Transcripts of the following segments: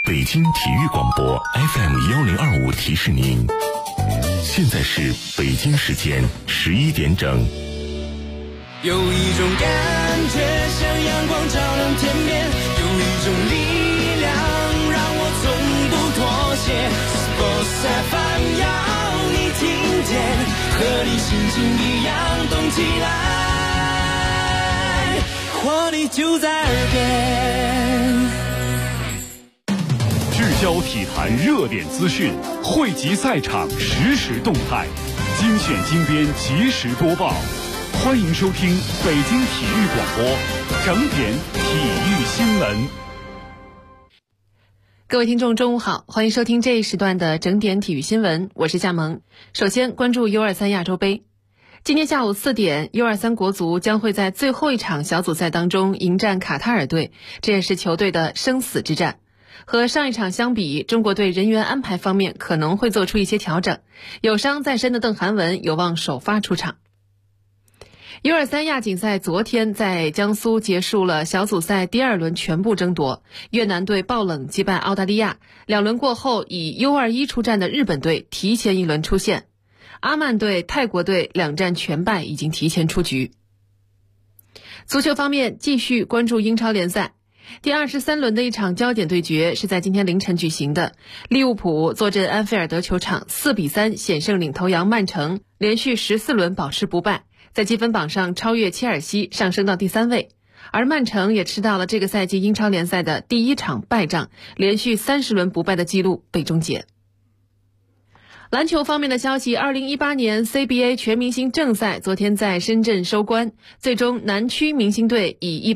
北京体育广播 FM1025提示您，现在是北京时间11点整。 有一种感觉像阳光照亮天边，有一种力量让我从不妥协。Sports FM 要你听见，和你心情一样动起来，活力就在耳边。 聚焦体坛热点资讯，汇集赛场实时动态，精选精编及时播报。欢迎收听北京体育广播整点体育新闻。 各位听众中午好，欢迎收听这一时段的整点体育新闻，我是夏萌。首先关注 U23 亚洲杯。今天下午4点 U23 国足将会在最后一场小组赛当中迎战卡塔尔队，这也是球队的生死之战。和上一场相比，中国队人员安排方面可能会做出一些调整，有伤在身的邓涵文有望首发出场。U23 亚锦赛昨天在江苏结束了小组赛第2轮全部争夺，越南队爆冷击败澳大利亚，2轮过后以 U21 出战的日本队提前1轮出线，阿曼队、泰国队2战全败，已经提前出局。足球方面，继续关注英超联赛。第23轮的一场焦点对决是在今天凌晨举行的，利物浦坐镇安菲尔德球场4-3险胜领头羊曼城，连续14轮保持不败，在积分榜上超越切尔西，上升到第3位。而曼城也吃到了这个赛季英超联赛的第1场败仗，连续30轮不败的记录被终结。篮球方面的消息，2018年 CBA 全明星正赛昨天在深圳收官，最终南区明星队以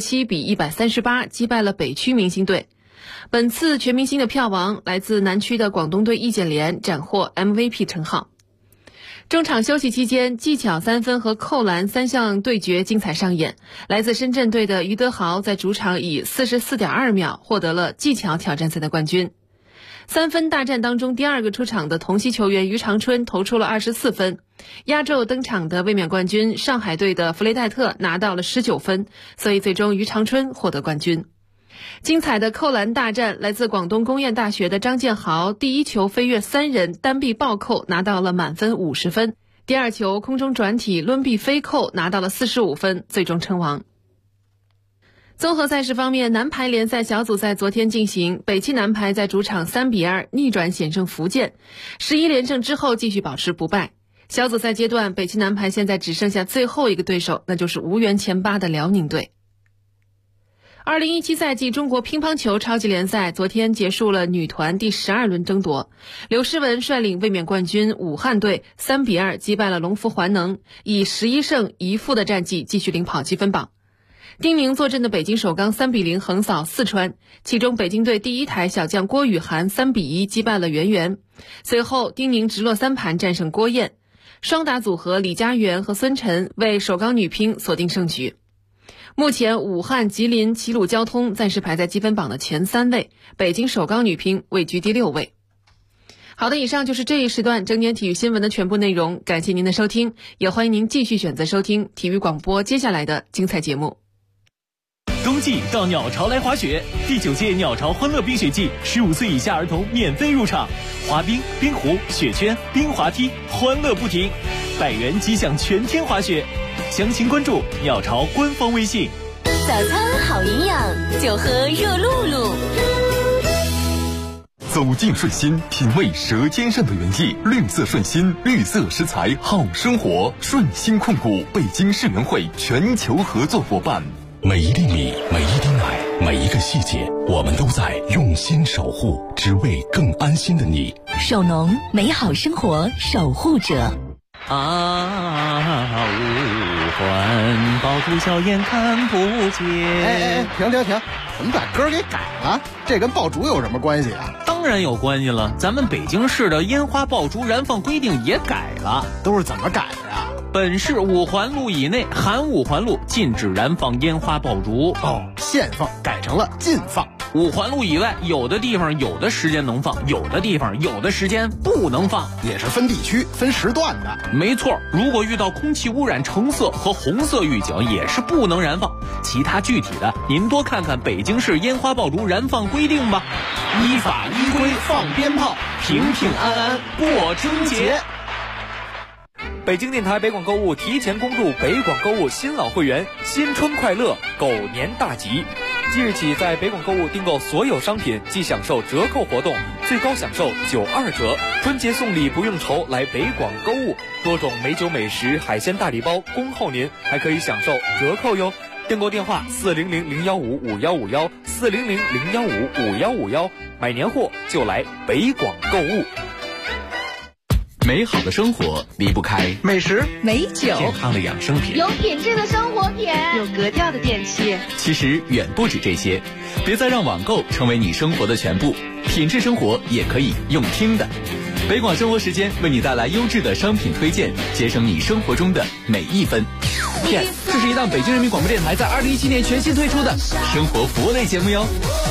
147-138击败了北区明星队。本次全明星的票王来自南区的广东队易建联斩获 MVP 称号。中场休息期间，技巧3分和扣篮3项对决精彩上演，来自深圳队的于德豪在主场以44.2秒获得了技巧挑战赛的冠军。3分大战当中，第2个出场的同曦球员于长春投出了24分，压轴登场的卫冕冠军上海队的弗雷戴特拿到了19分，所以最终于长春获得冠军。精彩的扣篮大战来自广东工业大学的张建豪，第1球飞跃3人单臂暴扣拿到了满分50分，第2球空中转体抡臂飞扣拿到了45分，最终称王。综合赛事方面，男排联赛小组赛昨天进行，北汽男排在主场3-2逆转险胜福建，11连胜之后继续保持不败。小组赛阶段，北汽男排现在只剩下最后一个对手，那就是无缘前8的辽宁队。2017赛季中国乒乓球超级联赛昨天结束了女团第12轮争夺，刘诗雯率领卫冕冠军武汉队3-2击败了龙福环能，以11胜1负的战绩继续领跑积分榜。丁宁坐镇的北京首钢3-0横扫四川，其中北京队第1台小将郭雨涵3-1击败了袁媛，随后丁宁直落3盘战胜郭燕，双打组合李佳媛和孙晨为首钢女乒锁定胜局。目前武汉、吉林、齐鲁交通暂时排在积分榜的前3位，北京首钢女乒位居第6位。好的，以上就是这一时段整点体育新闻的全部内容，感谢您的收听，也欢迎您继续选择收听体育广播接下来的精彩节目。 冬季到鸟巢来滑雪，第9届鸟巢欢乐冰雪季，15岁以下儿童免费入场，滑冰、冰壶、雪圈、冰滑梯，欢乐不停，100元即享全天滑雪。详情关注鸟巢官方微信。 早餐好营养，就喝热露露。 走进顺心，品味舌尖上的原意。绿色顺心，绿色食材好生活。顺心控股，北京世园会全球合作伙伴。每一粒米，每一滴奶，每一个细节，我们都在用心守护，只为更安心的你。 手农，美好生活守护者。 五环爆竹硝烟看不见。 停！怎么把歌给改了？这跟爆竹有什么关系啊？ 当然有关系了，咱们北京市的烟花爆竹燃放规定也改了。 都是怎么改的呀？ 本市5环路以内含5环路禁止燃放烟花爆竹。 限放改成了禁放。 5环路以外，有的地方有的时间能放，有的地方有的时间不能放， 也是分地区分时段的。 没错，如果遇到空气污染橙色和红色预警，也是不能燃放。其他具体的您多看看北京市烟花爆竹燃放规定吧。依法依规放鞭炮，平平安安过春节。 北京电台北广购物提前公布北广购物新老会员新春快乐狗年大吉，即日起在北广购物订购所有商品即享受折扣活动，最高享受92折，春节送礼不用愁，来北广购物，多种美酒美食海鲜大礼包恭候您，还可以享受折扣哟。订购电话400-015-5151，400-015-5151，买年货就来北广购物。 美好的生活离不开美食、 美酒、 健康的养生品， 有品质的生活品，有格调的电器。 其实远不止这些，别再让网购成为你生活的全部，品质生活也可以用听的。北广生活时间为你带来优质的商品推荐，节省你生活中的每一分。Yes， 这是一档北京人民广播电台在2017年全新推出的生活服务类节目哟。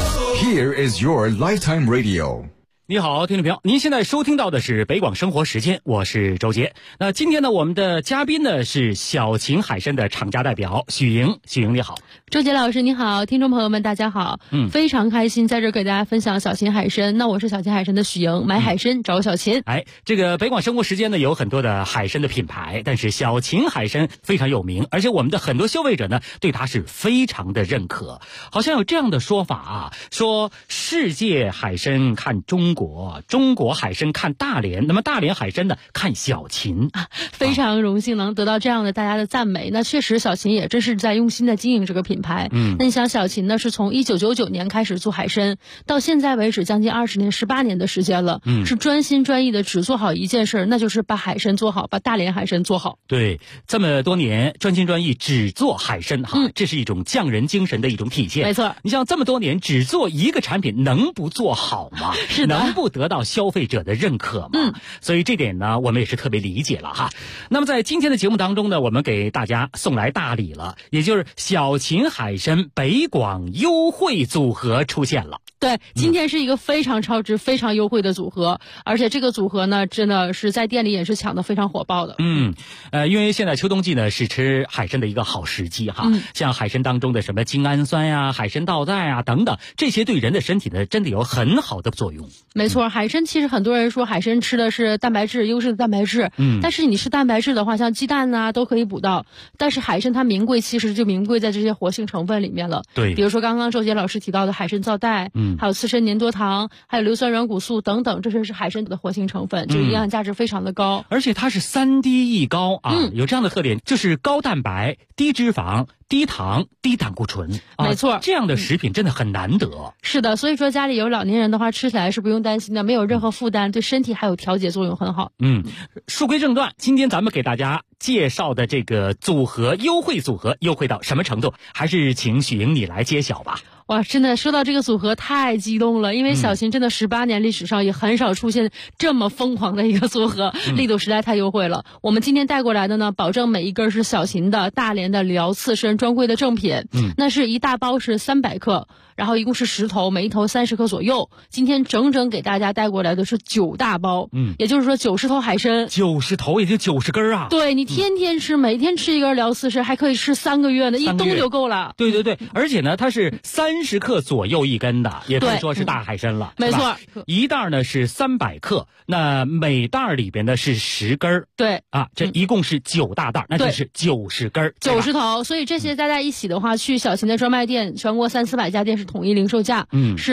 Here is your lifetime radio。 你好，听众朋友，您现在收听到的是北广生活时间，我是周杰。那今天呢，我们的嘉宾呢是小秦海参的厂家代表许莹。许莹你好。 周杰老师你好，听众朋友们大家好。非常开心在这给大家分享小秦海参。那我是小秦海参的许莹，买海参找小秦。 这个北广生活时间呢有很多的海参的品牌，但是小秦海参非常有名，而且我们的很多消费者呢对它是非常的认可。好像有这样的说法啊，说世界海参看中国，中国海参看大连，那么大连海参呢看小秦。 非常荣幸能得到这样的大家的赞美。那确实小秦也真是在用心的经营这个品牌。那你想小秦呢是从1999年开始做海参，到现在为止将近20年18年的时间了。是专心专意的只做好一件事，那就是把海参做好，把大连海参做好。 对，这么多年专心专意只做海参这是一种匠人精神的一种体现。 没错， 你像这么多年只做一个产品，能不做好吗？ 是的， 能不得到消费者的认可吗？所以这点呢我们也是特别理解了哈。那么在今天的节目当中呢，我们给大家送来大礼了，也就是小秦海参北广优惠组合出现了。 对，今天是一个非常超值非常优惠的组合，而且这个组合呢真的是在店里也是抢得非常火爆的。 因为现在秋冬季呢是吃海参的一个好时机哈。像海参当中的什么精氨酸呀、海参皂苷啊等等，这些对人的身体呢真的有很好的作用。 没错，海参其实很多人说海参吃的是蛋白质，优质的蛋白质。但是你吃蛋白质的话，像鸡蛋啊都可以补到，但是海参它名贵其实就名贵在这些活性成分里面了。 对， 比如说刚刚周杰老师提到的海参皂苷，还有刺身粘多糖，还有硫酸软骨素等等，这是海参的活性成分，这个营养价值非常的高。 而且它是3低一高啊，有这样的特点，就是高蛋白、低脂肪、低糖、低胆固醇。 没错， 这样的食品真的很难得。 是的，所以说家里有老年人的话，吃起来是不用担心的，没有任何负担，对身体还有调节作用很好。 书归正传，今天咱们给大家介绍的这个组合优惠组合优惠到什么程度，还是请许莹你来揭晓吧。 哇，真的说到这个组合太激动了，因为小秦真的18年历史上也很少出现这么疯狂的一个组合，力度实在太优惠了。我们今天带过来的呢，保证每一根是小秦的大连的辽刺参专柜的正品。那是一大包是300克，然后一共是10头，每一头30克左右。今天整整给大家带过来的是9大包，也就是说90头海参 ，90头也就90根啊。 对，你天天吃，每天吃一根辽刺参，还可以吃3个月呢，一冬就够了。 对对对，而且呢，它是30克左右一根的，也可以说是大海参了。 没错， 一袋呢是300克，那每袋里边呢是10根。 对啊，这一共是9大袋，那就是90根 ，90头。所以这些加在一起的话，去小秦的专卖店，全国300-400家店是统一零售价，是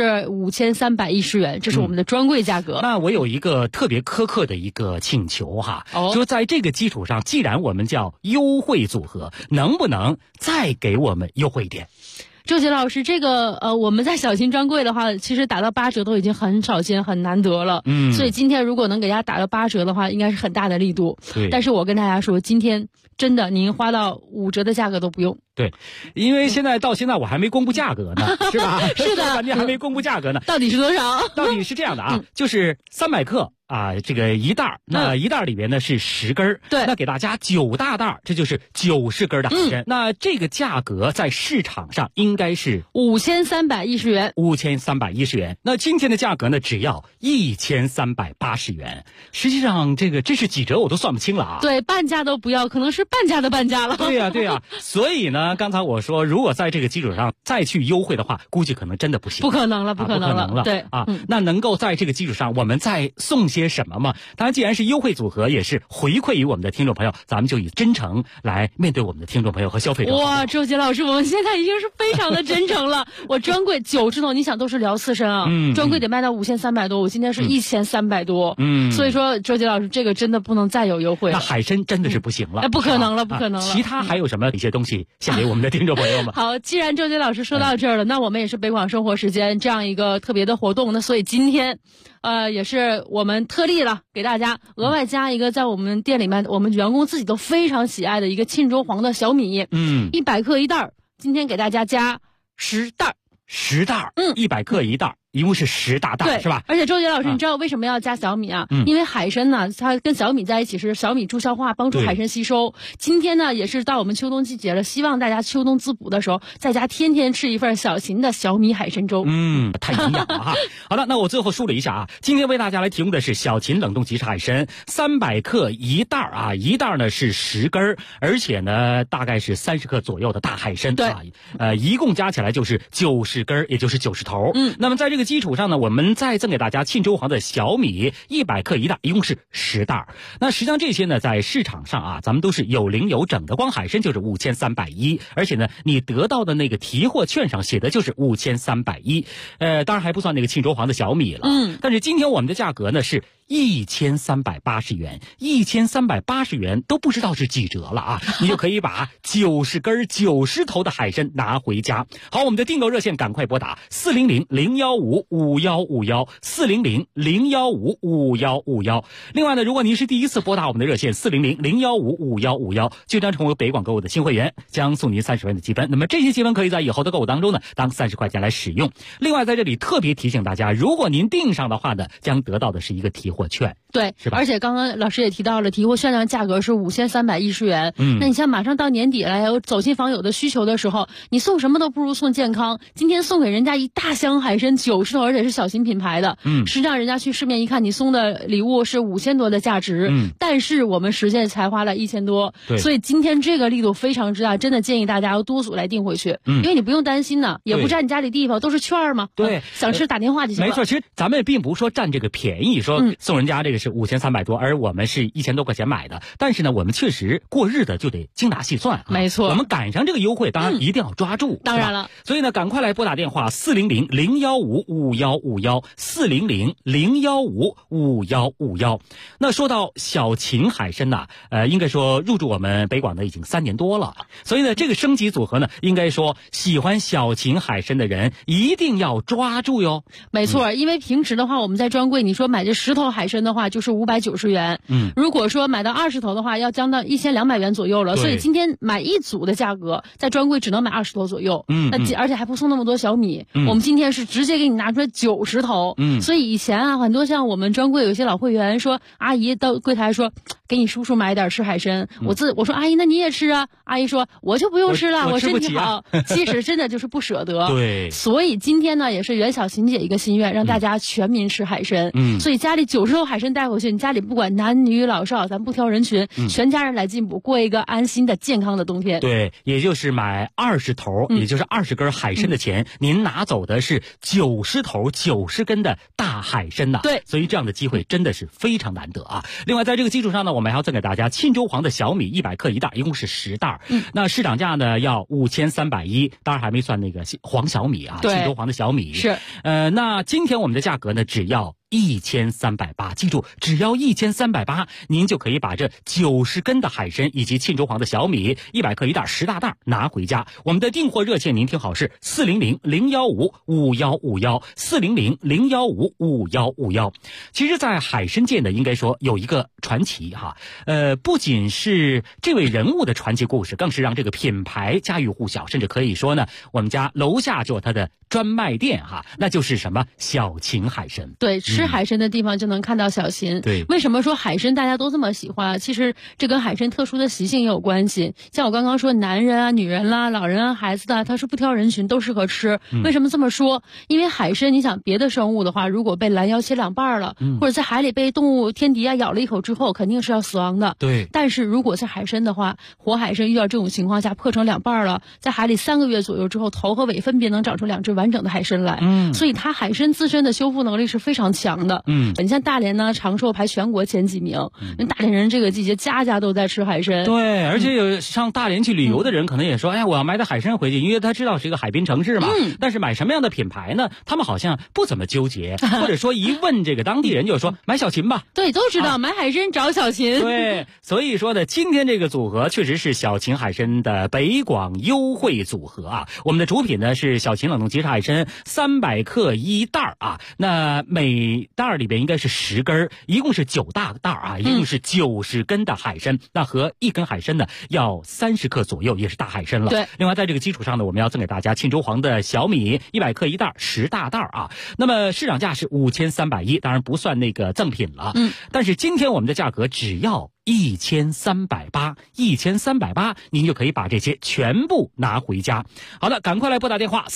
5310元，这是我们的专柜价格。 那我有一个特别苛刻的一个请求哈，说在这个基础上，既然我们叫优惠组合，能不能再给我们优惠一点？ 周杰老师，这个我们在小秦专柜的话，其实打到8折都已经很少见、很难得了。所以今天如果能给大家打到8折的话，应该是很大的力度。 对， 但是我跟大家说，今天真的您花到5折的价格都不用。 对，因为到现在我还没公布价格呢，是吧？ 是的， 你还没公布价格呢。 到底是多少？ 到底是这样的啊，就是300克这个一袋，那一袋里边呢是10根， 对， 那给大家9大袋，这就是90根的海参。那这个价格在市场上应该是 5310元 ，5310元。那今天的价格呢，只要1380元。实际上这是几折我都算不清了啊。 对，半价都不要，可能是半价的半价了。 对呀。所以呢，刚才我说，如果在这个基础上再去优惠的话，估计可能真的不行。 不可能了。对啊，那能够在这个基础上，我们再送些什么吗？当然，既然是优惠组合，也是回馈于我们的听众朋友，咱们就以真诚来面对我们的听众朋友和消费者。 哇，周杰老师，我们现在已经是非常的真诚了。我专柜90头，你想都是辽刺参啊，专柜得卖到5300多，我今天是1300多。所以说周杰老师，这个真的不能再有优惠了。 那海参真的是不行了， 不可能了。 其他还有什么一些东西献给我们的听众朋友们？ 好，既然周杰老师说到这儿了，那我们也是北广生活时间这样一个特别的活动，那所以今天也是我们特例了，给大家额外加一个在我们店里面我们员工自己都非常喜爱的一个沁州黄的小米，100克一袋，今天给大家加10袋，100克一袋，一共是10大袋，是吧？而且周杰老师，你知道为什么要加小米啊？因为海参呢，它跟小米在一起是小米助消化，帮助海参吸收。今天呢，也是到我们秋冬季节了，希望大家秋冬滋补的时候，在家天天吃一份小秦的小米海参粥。 太营养了哈。好了，那我最后梳理一下啊，今天为大家来提供的是小秦冷冻即食海参，300克一袋啊，一袋呢是10根，而且呢大概是30克左右的大海参， 对， 一共加起来就是90根，也就是90头。那么在这个基础上呢，我们再赠给大家沁州黄的小米100克一袋，一共是10袋。那实际上这些呢，在市场上啊，咱们都是有零有整的，光海参就是5310，而且呢，你得到的那个提货券上写的就是5310，当然还不算那个沁州黄的小米了。但是今天我们的价格呢是1380元，1380元都不知道是几折了啊！你就可以把90根90头的海参拿回家。好，我们的订购热线赶快拨打400-015-5151，400-015-5151。另外呢，如果您是第一次拨打我们的热线400-015-5151，就将成为北广购物的新会员，将送您30元的积分。那么这些积分可以在以后的购物当中呢，当30块钱来使用。另外在这里特别提醒大家，如果您订上的话呢，将得到的是一个提货券。 对， 是吧？ 而且刚刚老师也提到了，提货券上价格是5310元。那你像马上到年底了，有走亲访友的需求的时候，你送什么都不如送健康。今天送给人家一大箱海参90头，而且是小型品牌的。实际上人家去市面一看，你送的礼物是5000多的价值，但是我们实际才花了1000多。所以今天这个力度非常之大，真的建议大家要多组来订回去，因为你不用担心呢，也不占你家里地方，都是券嘛。 对， 想吃打电话就行了。 没错，其实咱们并不是说占这个便宜，说送人家这个是5300多，而我们是1000多块钱买的。但是呢，我们确实过日子就得精打细算， 没错。 我们赶上这个优惠，当然一定要抓住。 当然了， 所以呢，赶快来拨打电话400-015-5151，400-015-5151。那说到小秦海参呢，应该说入驻我们北广的已经3年多了，所以呢，这个升级组合呢，应该说喜欢小秦海参的人一定要抓住哟。 没错，因为平时的话，我们在专柜，你说买这10头海参的话，就是590元。如果说买到20头的话，要将到1200元左右了。所以今天买一组的价格，在专柜只能买20头左右。而且还不送那么多小米。我们今天是直接给你拿出来90头。所以以前啊，很多像我们专柜有一些老会员说，阿姨到柜台说，给你叔叔买点吃海参。我说阿姨，那你也吃啊？阿姨说我就不用吃了，我身体好。其实真的就是不舍得。 对。 所以今天呢，也是袁小琴姐一个心愿，让大家全民吃海参。所以家里90头海参带回去，你家里不管男女老少，咱不挑人群，全家人来进补，过一个安心的健康的冬天。 对，也就是买20头，也就是20根海参的钱，您拿走的是90头90根的大海参呐。 对， 所以这样的机会真的是非常难得啊。另外在这个基础上呢，我们还要赠给大家沁州黄的小米100克一袋，一共是10袋。那市场价呢要5310，当然还没算那个黄小米啊，沁州黄的小米是。 那今天我们的价格呢，只要1380，记住，只要1380，您就可以把这90根的海参以及沁州黄的小米100克一袋10大袋拿回家。我们的订货热线您听好是400-015-5151，400-015-5151。其实在海参界呢，应该说有一个传奇哈，不仅是这位人物的传奇故事，更是让这个品牌家喻户晓，甚至可以说呢，我们家楼下就有它的专卖店哈，那就是什么小秦海参。 对，吃吃海参的地方就能看到小鲟。 对， 为什么说海参大家都这么喜欢？其实这跟海参特殊的习性也有关系。像我刚刚说，男人啊、女人啦、老人啊、孩子的，他是不挑人群，都适合吃。为什么这么说？因为海参，你想别的生物的话，如果被拦腰切两半了，或者在海里被动物天敌啊咬了一口之后，肯定是要死亡的。 对。 但是如果是海参的话，活海参遇到这种情况下破成两半了，在海里3个月左右之后，头和尾分别能长出2只完整的海参来。所以它海参自身的修复能力是非常强的。你像大连呢，长寿排全国前几名。因为大连人这个季节家家都在吃海参。 对，而且有上大连去旅游的人可能也说，哎呀，我要买点海参回去，因为他知道是一个海滨城市嘛。但是买什么样的品牌呢？他们好像不怎么纠结，或者说一问这个当地人就说买小鲟吧。 对，都知道买海参找小鲟。 对，所以说呢，今天这个组合确实是小鲟海参的北广优惠组合啊。我们的主品呢是小鲟冷冻即食海参300克1袋啊，那每袋里边应该是10根，一共是9大袋啊，一共是90根的海参，那和1根海参呢要30克左右，也是大海参了。 对， 另外在这个基础上呢，我们要赠给大家沁州黄的小米100克1袋10大袋啊。那么市场价是5310，当然不算那个赠品了。但是今天我们的价格只要1380，1380，您就可以把这些全部拿回家。好的，赶快来拨打电话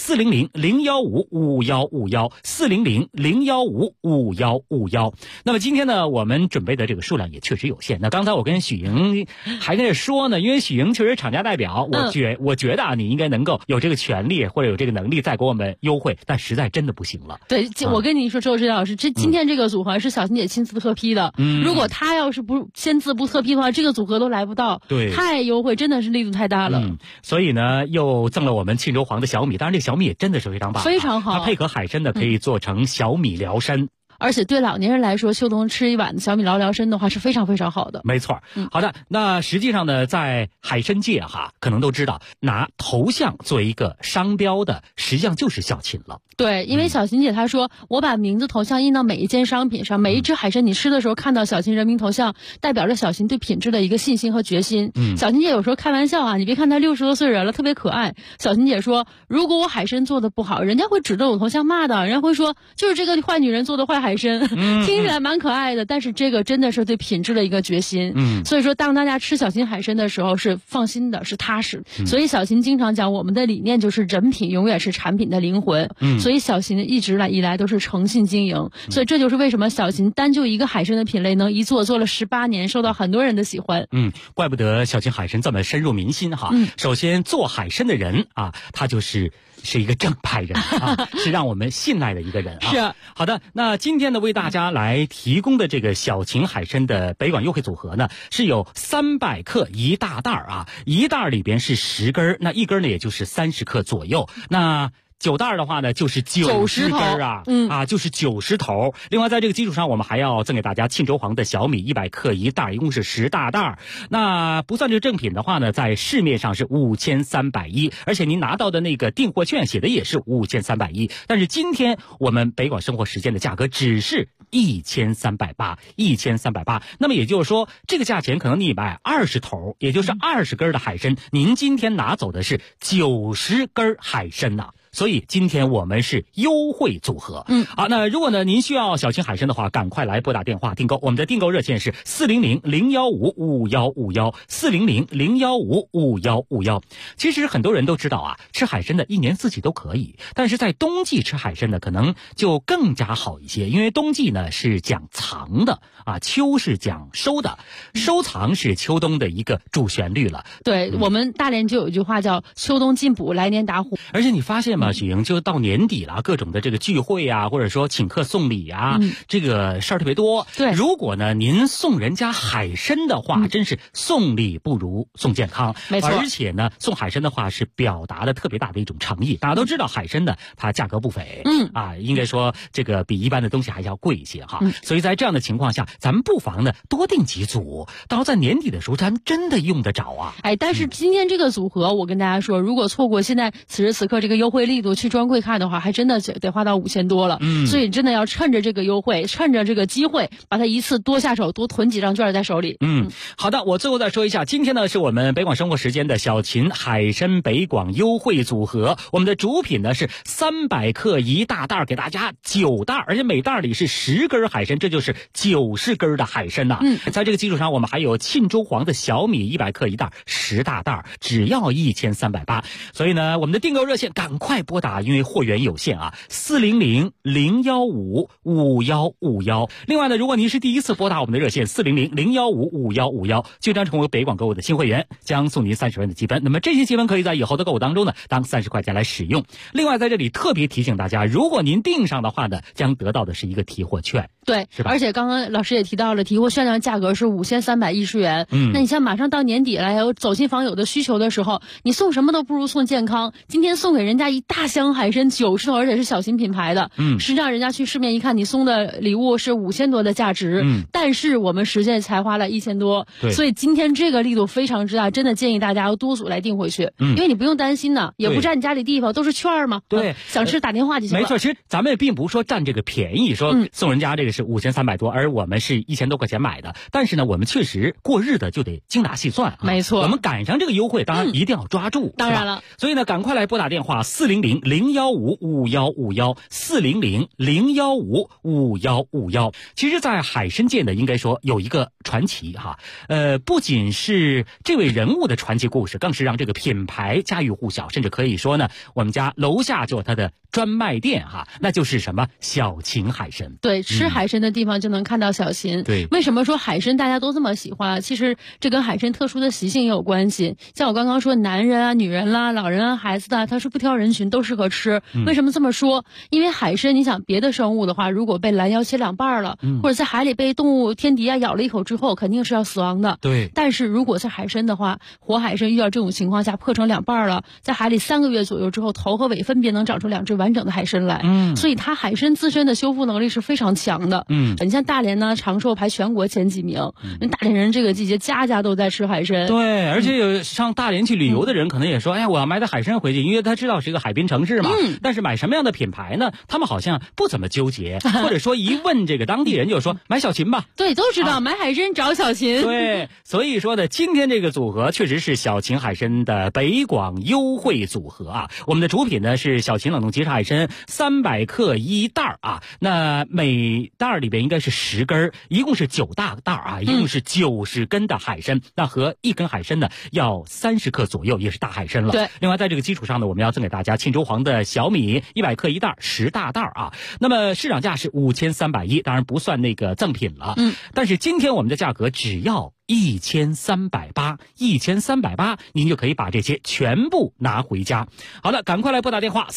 400-015-5151，400-015-5151。那么今天呢，我们准备的这个数量也确实有限。那刚才我跟许莹还在说呢，因为许莹确实厂家代表，我觉得啊，你应该能够有这个权利或者有这个能力再给我们优惠，但实在真的不行了。 对，我跟你说，周志老师，今天这个组合是小鲟姐亲自特批的。如果她要是不签字不特批的话，这个组合都来不到。 对， 太优惠，真的是力度太大了。 所以呢，又赠了我们沁州黄的小米，当然这个小米也真的是非常棒， 非常好。 它配合海参呢，可以做成小米辽参。 而且对老年人来说，秋冬吃一碗小米辽参的话是非常非常好的。 没错。好的，那实际上呢，在海参界可能都知道，拿头像作为一个商标的，实际上就是小鲟了。 对，因为小鲟姐她说，我把名字头像印到每一件商品上，每一只海参你吃的时候看到小鲟人名头像，代表着小鲟对品质的一个信心和决心。小鲟姐有时候开玩笑啊，你别看她60多岁人了，特别可爱。小鲟姐说，如果我海参做的不好，人家会指着我头像骂的，人家会说就是这个坏女人做的坏海参。听起来蛮可爱的，但是这个真的是对品质的一个决心。所以说当大家吃小鲟海参的时候是放心的，是踏实。所以小鲟经常讲，我们的理念就是人品永远是产品的灵魂。所以小鲟一直以来都是诚信经营。所以这就是为什么小鲟单就一个海参的品类能一做了18年，受到很多人的喜欢。 怪不得小鲟海参这么深入民心哈。首先做海参的人啊，他是一个正派人啊，是让我们信赖的一个人啊。 是。 好的，那今天呢，为大家来提供的这个小鲟海参的北广优惠组合呢，是有300克1大袋啊，一袋里边是10根，那一根呢也就是30克左右。那9袋的话呢，就是90根啊，就是90头。另外，在这个基础上，我们还要赠给大家沁州黄的小米100克1袋，一共是10大袋。那不算这个正品的话呢，在市面上是5310，而且您拿到的那个订货券写的也是5310。但是今天我们北广生活时间的价格只是1380，1380。那么也就是说，这个价钱可能你买20头，也就是20根的海参，您今天拿走的是90根海参呐。所以今天我们是优惠组合。好，那如果呢您需要小鲟海参的话，赶快来拨打电话订购。我们的订购热线是400-015-5151，400-015-5151。其实很多人都知道啊，吃海参的一年四季都可以，但是在冬季吃海参呢，可能就更加好一些，因为冬季呢是讲藏的啊，秋是讲收的，收藏是秋冬的一个主旋律了。 对，我们大连就有一句话叫秋冬进补，来年打虎。 而且你发现许莹，就到年底了，各种的这个聚会啊，或者说请客送礼啊，这个事儿特别多。 对， 如果呢您送人家海参的话，真是送礼不如送健康。 没错， 而且呢送海参的话是表达的特别大的一种诚意。大家都知道海参呢它价格不菲，应该说这个比一般的东西还要贵一些哈。所以在这样的情况下，咱们不妨呢多订几组，到在年底的时候咱们真的用得着啊。 但是今天这个组合，我跟大家说，如果错过现在此时此刻这个优惠力度去专柜看的话，还真的得花到5000多了。所以真的要趁着这个优惠，趁着这个机会，把它一次多下手，多囤几张券在手里。 好的，我最后再说一下，今天呢是我们北广生活时间的小秦海参北广优惠组合，我们的主品呢是300克一大袋，给大家9袋，而且每袋里是10根海参，这就是90根的海参呐。在这个基础上，我们还有沁州黄的小米100克一袋，10大袋，只要1380。所以呢，我们的订购热线赶快拨打，因为货源有限啊，400-015-5151。另外呢，如果您是第一次拨打我们的热线400-015-5151，就将成为北广购物的新会员，将送您30元的积分。那么这些积分可以在以后的购物当中呢，当30块钱来使用。另外，在这里特别提醒大家，如果您订上的话呢，将得到的是一个提货券。 对， 是吧？ 而且刚刚老师也提到了，提货券的价格是5310元。那你像马上到年底了，有走亲访友的需求的时候，你送什么都不如送健康。今天送给人家一大箱海参90头，而且是小型品牌的。实际上人家去市面一看，你送的礼物是5000多的价值。但是我们实际才花了1000多。所以今天这个力度非常之大，真的建议大家要多组来订回去。因为你不用担心呢，也不占你家里地方，都是券嘛。 对， 想吃打电话就行了。 没错，其实咱们也并不是说占这个便宜，说送人家这个是5300多，而我们是1000多块钱买的。但是呢，我们确实过日子就得精打细算。 没错， 我们赶上这个优惠，当然一定要抓住。 当然了， 所以呢，赶快来拨打电话400-015-5151，400-015-5151。其实，在海参界呢，应该说有一个传奇哈，不仅是这位人物的传奇故事，更是让这个品牌家喻户晓，甚至可以说呢，我们家楼下就有它的专卖店哈，那就是什么小秦海参。 对，吃海参的地方就能看到小秦。 对， 为什么说海参大家都这么喜欢？其实这跟海参特殊的习性也有关系。像我刚刚说，男人啊、女人啦、老人啊、孩子的，它是不挑人群，都适合吃。为什么这么说？因为海参，你想别的生物的话，如果被拦腰切2半了，或者在海里被动物天敌啊咬了一口之后，肯定是要死亡的。 对。 但是如果在海参的话，活海参遇到这种情况下破成2半了，在海里3个月左右之后，头和尾分别能长出2只完整的海参来。所以它海参自身的修复能力是非常强的。你像大连呢，长寿排全国前几名。大连人这个季节家家都在吃海参。 对，而且有上大连去旅游的人可能也说，哎呀，我要买点海参回去，因为他知道是一个海滨城市嘛。但是买什么样的品牌呢？他们好像不怎么纠结，或者说一问这个当地人就说买小秦吧。 对，都知道买海参找小秦。 对，所以说呢，今天这个组合确实是小秦海参的北广优惠组合啊。我们的主品呢是小秦冷冻即食海参300克一袋啊，那每袋里边应该是10根，一共是9大袋啊，一共是90根的海参。那和1根海参呢要30克左右，也是大海参了。 对。 另外在这个基础上呢，我们要赠给大家沁州黄的小米100克一袋，10大袋啊。那么市场价是5310，当然不算那个赠品了。但是今天我们的价格只要1380，1380，您就可以把这些全部拿回家。好的，赶快来拨打电话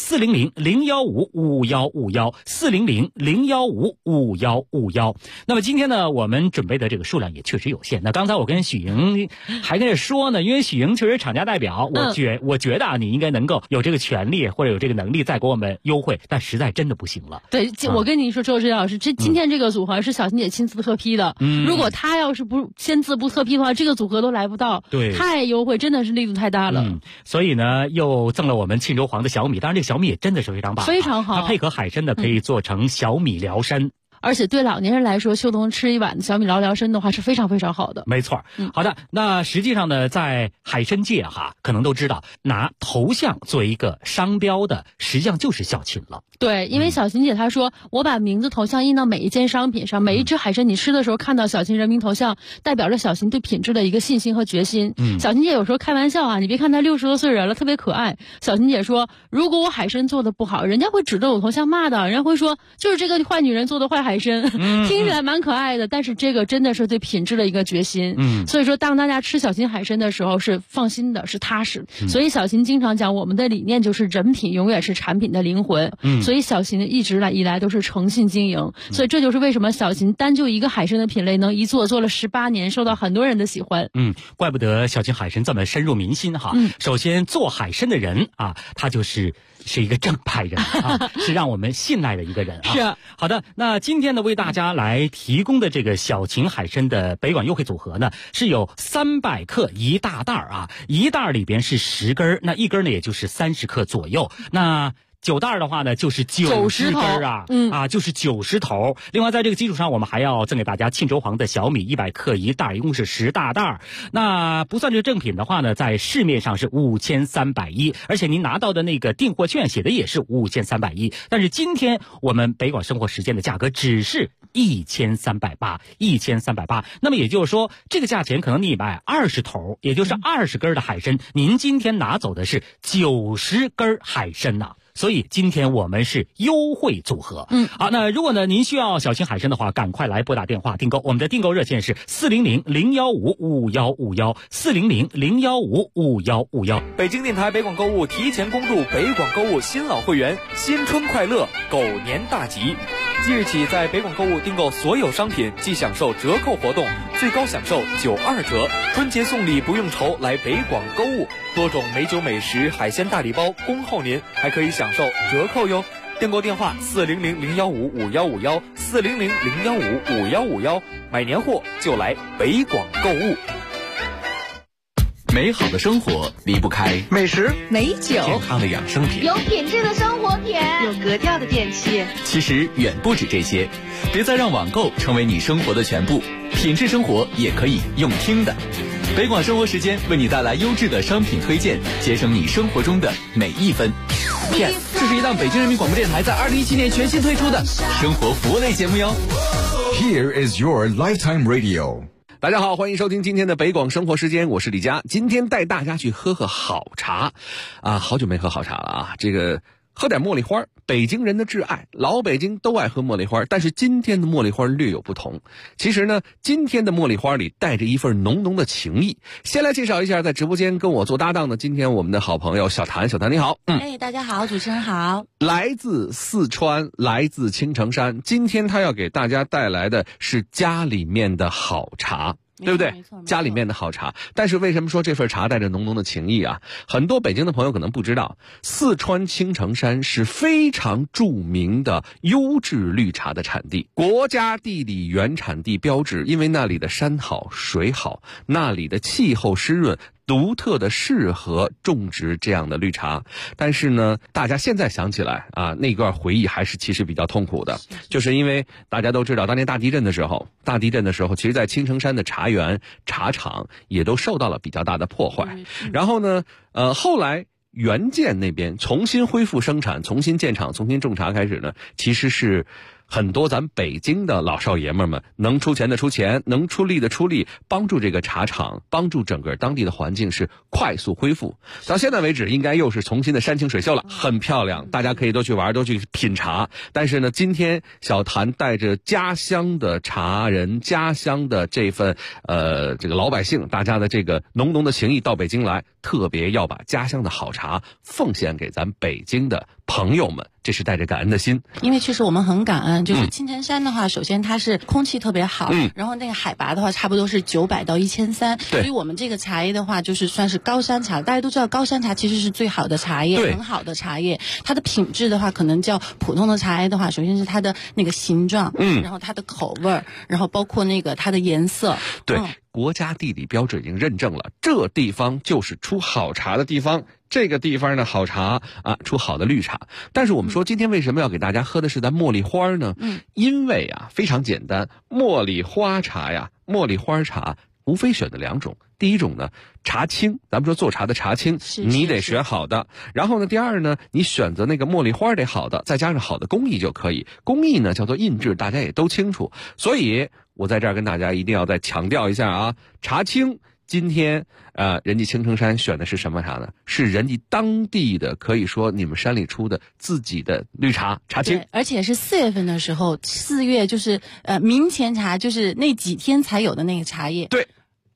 400-015-5151，400-015-5151。那么今天呢，我们准备的这个数量也确实有限。那刚才我跟许莹还跟着说呢，因为许莹确实厂家代表，我觉得啊，你应该能够有这个权利或者有这个能力再给我们优惠，但实在真的不行了。 对，我跟你说，周志老师，今天这个组合是小秦姐亲自特批的。如果她要是不签字不特批的话，这个组合都来不到。 对， 太优惠，真的是力度太大了。 所以呢，又赠了我们沁州黄的小米，当然这个小米也真的是非常棒， 非常好。 它配合海参的可以做成小米疗参。 而且对老年人来说，秋冬吃一碗小米疗参的话是非常非常好的。 没错。好的，那实际上呢，在海参界哈，可能都知道拿头像作为一个商标的，实际上就是小秦了。 对，因为小秦姐她说，我把名字头像印到每一件商品上，每一只海参你吃的时候看到小秦人民头像，代表着小秦对品质的一个信心和决心。小秦姐有时候开玩笑啊，你别看她60多岁人了，特别可爱。小秦姐说，如果我海参做的不好，人家会指着我头像骂的，人家会说就是这个坏女人做的坏海参。听起来蛮可爱的，但是这个真的是对品质的一个决心。所以说当大家吃小秦海参的时候是放心的，是踏实。所以小秦经常讲，我们的理念就是人品永远是产品的灵魂。所以小秦一直以来都是诚信经营。所以这就是为什么小秦单就一个海参的品类能一做了18年，受到很多人的喜欢。 怪不得小秦海参这么深入民心哈。首先做海参的人啊，他就是一个正派人啊，是让我们信赖的一个人啊。 是。 好的，那今天天呢，为大家来提供的这个小秦海参的北广优惠组合呢，是有300克一大袋啊，一袋里边是10根，那一根呢也就是30克左右。那9袋的话呢，就是90根啊，就是90头。另外，在这个基础上，我们还要赠给大家沁州黄的小米100克一袋，一共是10大袋。那不算这个正品的话呢，在市面上是5310，而且您拿到的那个订货券写的也是5310。但是今天我们北广生活时间的价格只是1380，1380。那么也就是说，这个价钱可能你买20头，也就是20根的海参，您今天拿走的是90根海参呐。所以今天我们是优惠组合。好，那如果呢您需要小秦海参的话，赶快来拨打电话订购。我们的订购热线是400-015-5151，400-015-5151。 北京电台北广购物提前恭祝北广购物新老会员新春快乐，狗年大吉！即日起，在北广购物订购所有商品即享受折扣活动，最高享受92折。春节送礼不用愁，来北广购物，多种美酒美食、海鲜大礼包恭候您，还可以享受折扣哟。订购电话400-015-5151，400-015-5151，买年货就来北广购物。 美好的生活离不开美食、 美酒、 健康的养生品、 有品质的生活品、 有格调的电器。 其实远不止这些，别再让网购成为你生活的全部，品质生活也可以用听的。北广生活时间为你带来优质的商品推荐，节省你生活中的每一分。 Yes， 这是一档北京人民广播电台在2017年全新推出的生活服务类节目哟。 Here is your lifetime radio。 大家好，欢迎收听今天的北广生活时间，我是李佳。今天带大家去喝好茶啊，好久没喝好茶了啊，这个喝点茉莉花，北京人的挚爱，老北京都爱喝茉莉花，但是今天的茉莉花略有不同。其实呢，今天的茉莉花里带着一份浓浓的情谊。先来介绍一下在直播间跟我做搭档的今天我们的好朋友小谭，小谭你好。 大家好，主持人好。 来自四川，来自青城山，今天他要给大家带来的是家里面的好茶。对不对？家里面的好茶。但是为什么说这份茶带着浓浓的情谊啊？很多北京的朋友可能不知道，四川青城山是非常著名的优质绿茶的产地，国家地理原产地标志，因为那里的山好水好，那里的气候湿润，独特的适合种植这样的绿茶。但是呢，大家现在想起来啊，那段回忆还是其实比较痛苦的，就是因为大家都知道当年大地震的时候，其实在青城山的茶园茶厂也都受到了比较大的破坏。然后呢后来原建那边重新恢复生产，重新建厂，重新种茶开始呢，其实是很多咱北京的老少爷们能出钱的出钱，能出力的出力，帮助这个茶厂，帮助整个当地的环境是快速恢复。到现在为止应该又是重新的山清水秀了，很漂亮，大家可以都去玩，都去品茶。但是呢，今天小谭带着家乡的茶人，家乡的这份这个老百姓，大家的这个浓浓的情谊到北京来，特别要把家乡的好茶奉献给咱北京的朋友们，这是带着感恩的心。 因为确实我们很感恩，就是青城山的话，首先它是空气特别好，然后那个海拔的话差不多是900到1300，所以我们这个茶叶的话就是算是高山茶。大家都知道高山茶其实是最好的茶叶，很好的茶叶。它的品质的话可能较普通的茶叶的话，首先是它的那个形状，然后它的口味，然后包括那个它的颜色。 对，国家地理标志已经认证了，这地方就是出好茶的地方。这个地方的好茶啊，出好的绿茶。但是我们说今天为什么要给大家喝的是咱茉莉花呢？因为啊非常简单，茉莉花茶呀，茉莉花茶无非选的2种。第一种呢，茶青，咱们说做茶的茶青，你得选好的。然后呢，第二呢，你选择那个茉莉花得好的，再加上好的工艺就可以。工艺呢叫做印制，大家也都清楚。所以我在这儿跟大家一定要再强调一下啊，茶青今天人家青城山选的是什么茶呢？是人家当地的，可以说你们山里出的自己的绿茶，茶青。 而且是4月份的时候，4月就是明前茶，就是那几天才有的那个茶叶。 对。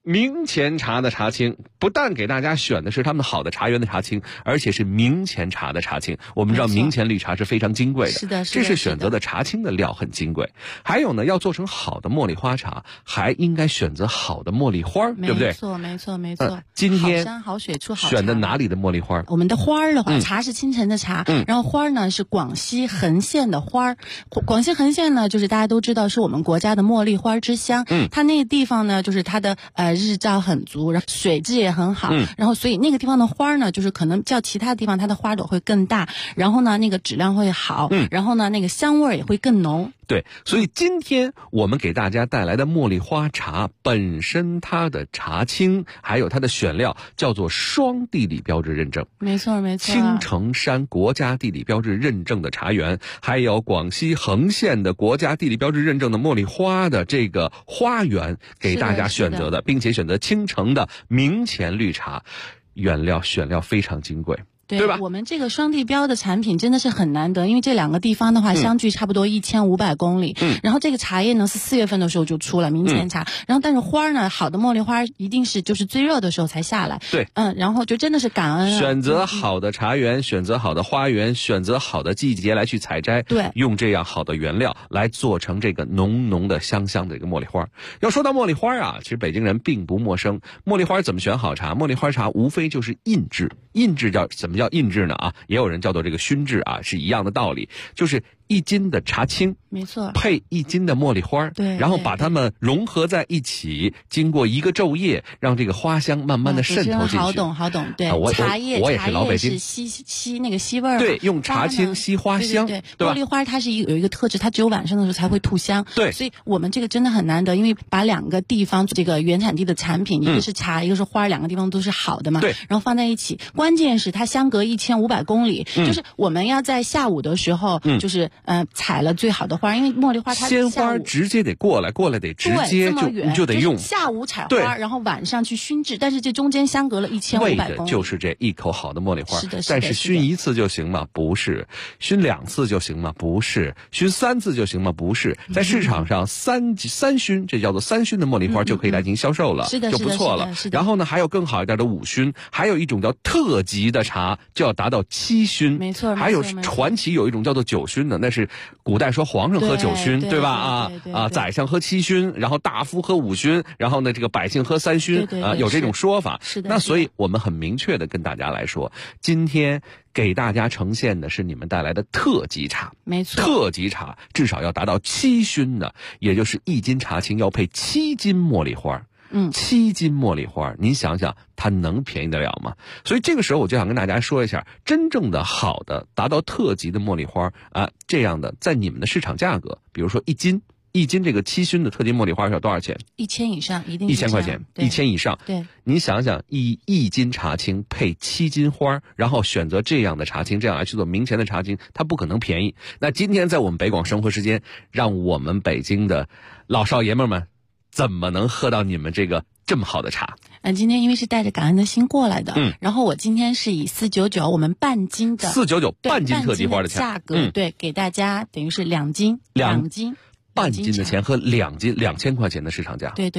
明前茶的茶青，不但给大家选的是他们好的茶园的茶青，而且是明前茶的茶青。我们知道明前绿茶是非常金贵的， 是的， 这是选择的茶青的料很金贵。还有呢，要做成好的茉莉花茶，还应该选择好的茉莉花，对不对？ 没错。 今天好山好水出好茶， 选的哪里的茉莉花？ 我们的花儿的话，茶是青城的茶，然后花儿呢是广西横县的花儿。广西横县呢，就是大家都知道是我们国家的茉莉花之乡。它那个地方呢，就是它的日照很足，然后水质也很好，然后所以那个地方的花呢，就是可能较其他地方它的花朵会更大，然后呢那个质量会好，然后呢那个香味也会更浓。 对，所以今天我们给大家带来的茉莉花茶本身它的茶青还有它的选料叫做双地理标志认证， 没错青城山国家地理标志认证的茶园，还有广西横县的国家地理标志认证的茉莉花的这个花园给大家选择的，并且选择青城的明前绿茶，原料选料非常金贵。 对吧？我们这个双地标的产品真的是很难得，因为这两个地方的话相距差不多1500公里。然后这个茶叶呢是4月份的时候就出了明前茶，然后但是花呢，好的茉莉花一定是就是最热的时候才下来。 对， 然后就真的是感恩选择好的茶园，选择好的花园，选择好的季节来去采摘， 对， 用这样好的原料来做成这个浓浓的香香的一个茉莉花。要说到茉莉花啊，其实北京人并不陌生。茉莉花怎么选好茶？茉莉花茶无非就是印制，印制叫怎么叫印制呢？也有人叫做这个熏制啊，是一样的道理，就是1斤的茶青， 没错， 配1斤的茉莉花， 对， 然后把它们融合在一起，经过一个昼夜，让这个花香慢慢的渗透进去。 好懂，对，茶叶我也是老北京， 是吸那个吸味儿， 对，用茶青吸花香， 对吧？ 茉莉花它是有一个特质，它只有晚上的时候才会吐香， 对， 所以我们这个真的很难得，因为把两个地方这个原产地的产品，一个是茶，一个是花，两个地方都是好的嘛， 对， 然后放在一起，关键是它相隔1500公里，就是我们要在下午的时候，就是采了最好的花，因为茉莉花它鲜花直接得过来得直接就得用， 就是下午采花，然后晚上去熏制，但是这中间相隔了1500公里， 为的就是这一口好的茉莉花。 是的， 但是熏1次就行吗？不是。熏2次就行吗？不是。熏3次就行吗？不是。在市场上三熏，这叫做3熏的茉莉花就可以来进行销售了， 是的， 就不错了。然后呢，还有更好一点的5熏，还有一种叫特级的茶就要达到7熏， 没错。 还有传奇有一种叫做9熏的，那是古代说皇上喝9熏，对吧？宰相喝7熏，然后大夫喝5熏，然后呢这个百姓喝3熏，有这种说法。 是的。 那所以我们很明确的跟大家来说，今天给大家呈现的是你们带来的特级茶， 没错， 特级茶至少要达到7熏的，也就是1斤茶青要配7斤茉莉花。7斤茉莉花，您想想它能便宜得了吗？所以这个时候我就想跟大家说一下，真正的好的达到特级的茉莉花啊，这样的在你们的市场价格，比如说1斤这个7熏的特级茉莉花要多少钱 ？1000以上，一定 1000块钱，1000以上。 对， 您想想，一斤茶青配7斤花，然后选择这样的茶青，这样来去做明前的茶青，它不可能便宜。那今天在我们北广生活时间，让我们北京的老少爷们们怎么能喝到你们这个这么好的茶？ 今天因为是带着感恩的心过来的，然后我今天是以499我们半斤的 499半斤特级花的价格，对，给大家等于是2斤， 半斤的钱和2斤2000块钱的市场价， 对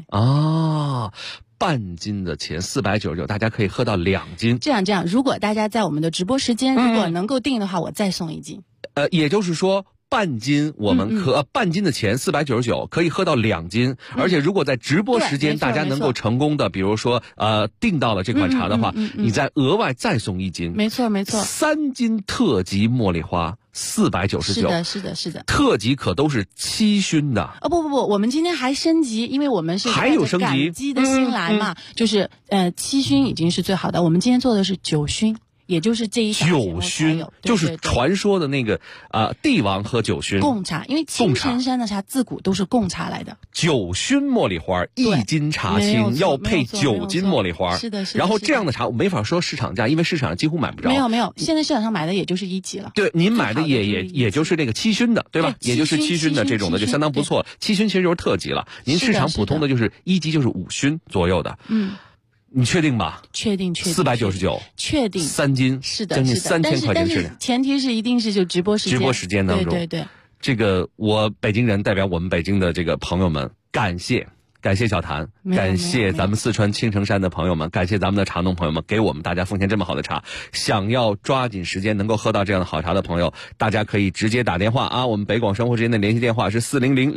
半斤的钱499，大家可以喝到2斤。 这样，如果大家在我们的直播时间，如果能够订的话，我再送1斤。 也就是说。半斤我们半斤的钱499可以喝到2斤，而且如果在直播时间大家能够成功的，比如说订到了这款茶的话，你再额外再送1斤， 没错 ，3斤特级茉莉花499， 是的， 特级可都是7熏的。 不，我们今天还升级，因为我们是还有升级， 感激的心来嘛，就是7熏已经是最好的，我们今天做的是9熏。也就是这一 9熏，就是传说的那个帝王喝9熏贡茶，因为青城山的茶自古都是贡茶来的。 9熏茉莉花1斤茶青要配9斤茉莉花， 是的。 然后这样的茶我没法说市场价，因为市场上几乎买不着。 没有，现在市场上买的也就是1级了。 对，您买的也就是那个7熏的，对吧？也就是7熏的这种的就相当不错了。7熏其实就是特级了，您市场普通的就是1级就是5熏左右的。你确定吧？ 确定。 499， 确定。 3斤， 是的， 将近3000块钱质量。前提是一定是就直播时间当中。 对。 这个我北京人代表我们北京的这个朋友们，感谢感谢小谭，感谢咱们四川青城山的朋友们，感谢咱们的茶农朋友们，给我们大家奉献这么好的茶。想要抓紧时间能够喝到这样的好茶的朋友，大家可以直接打电话啊！我们北广生活之间的联系电话是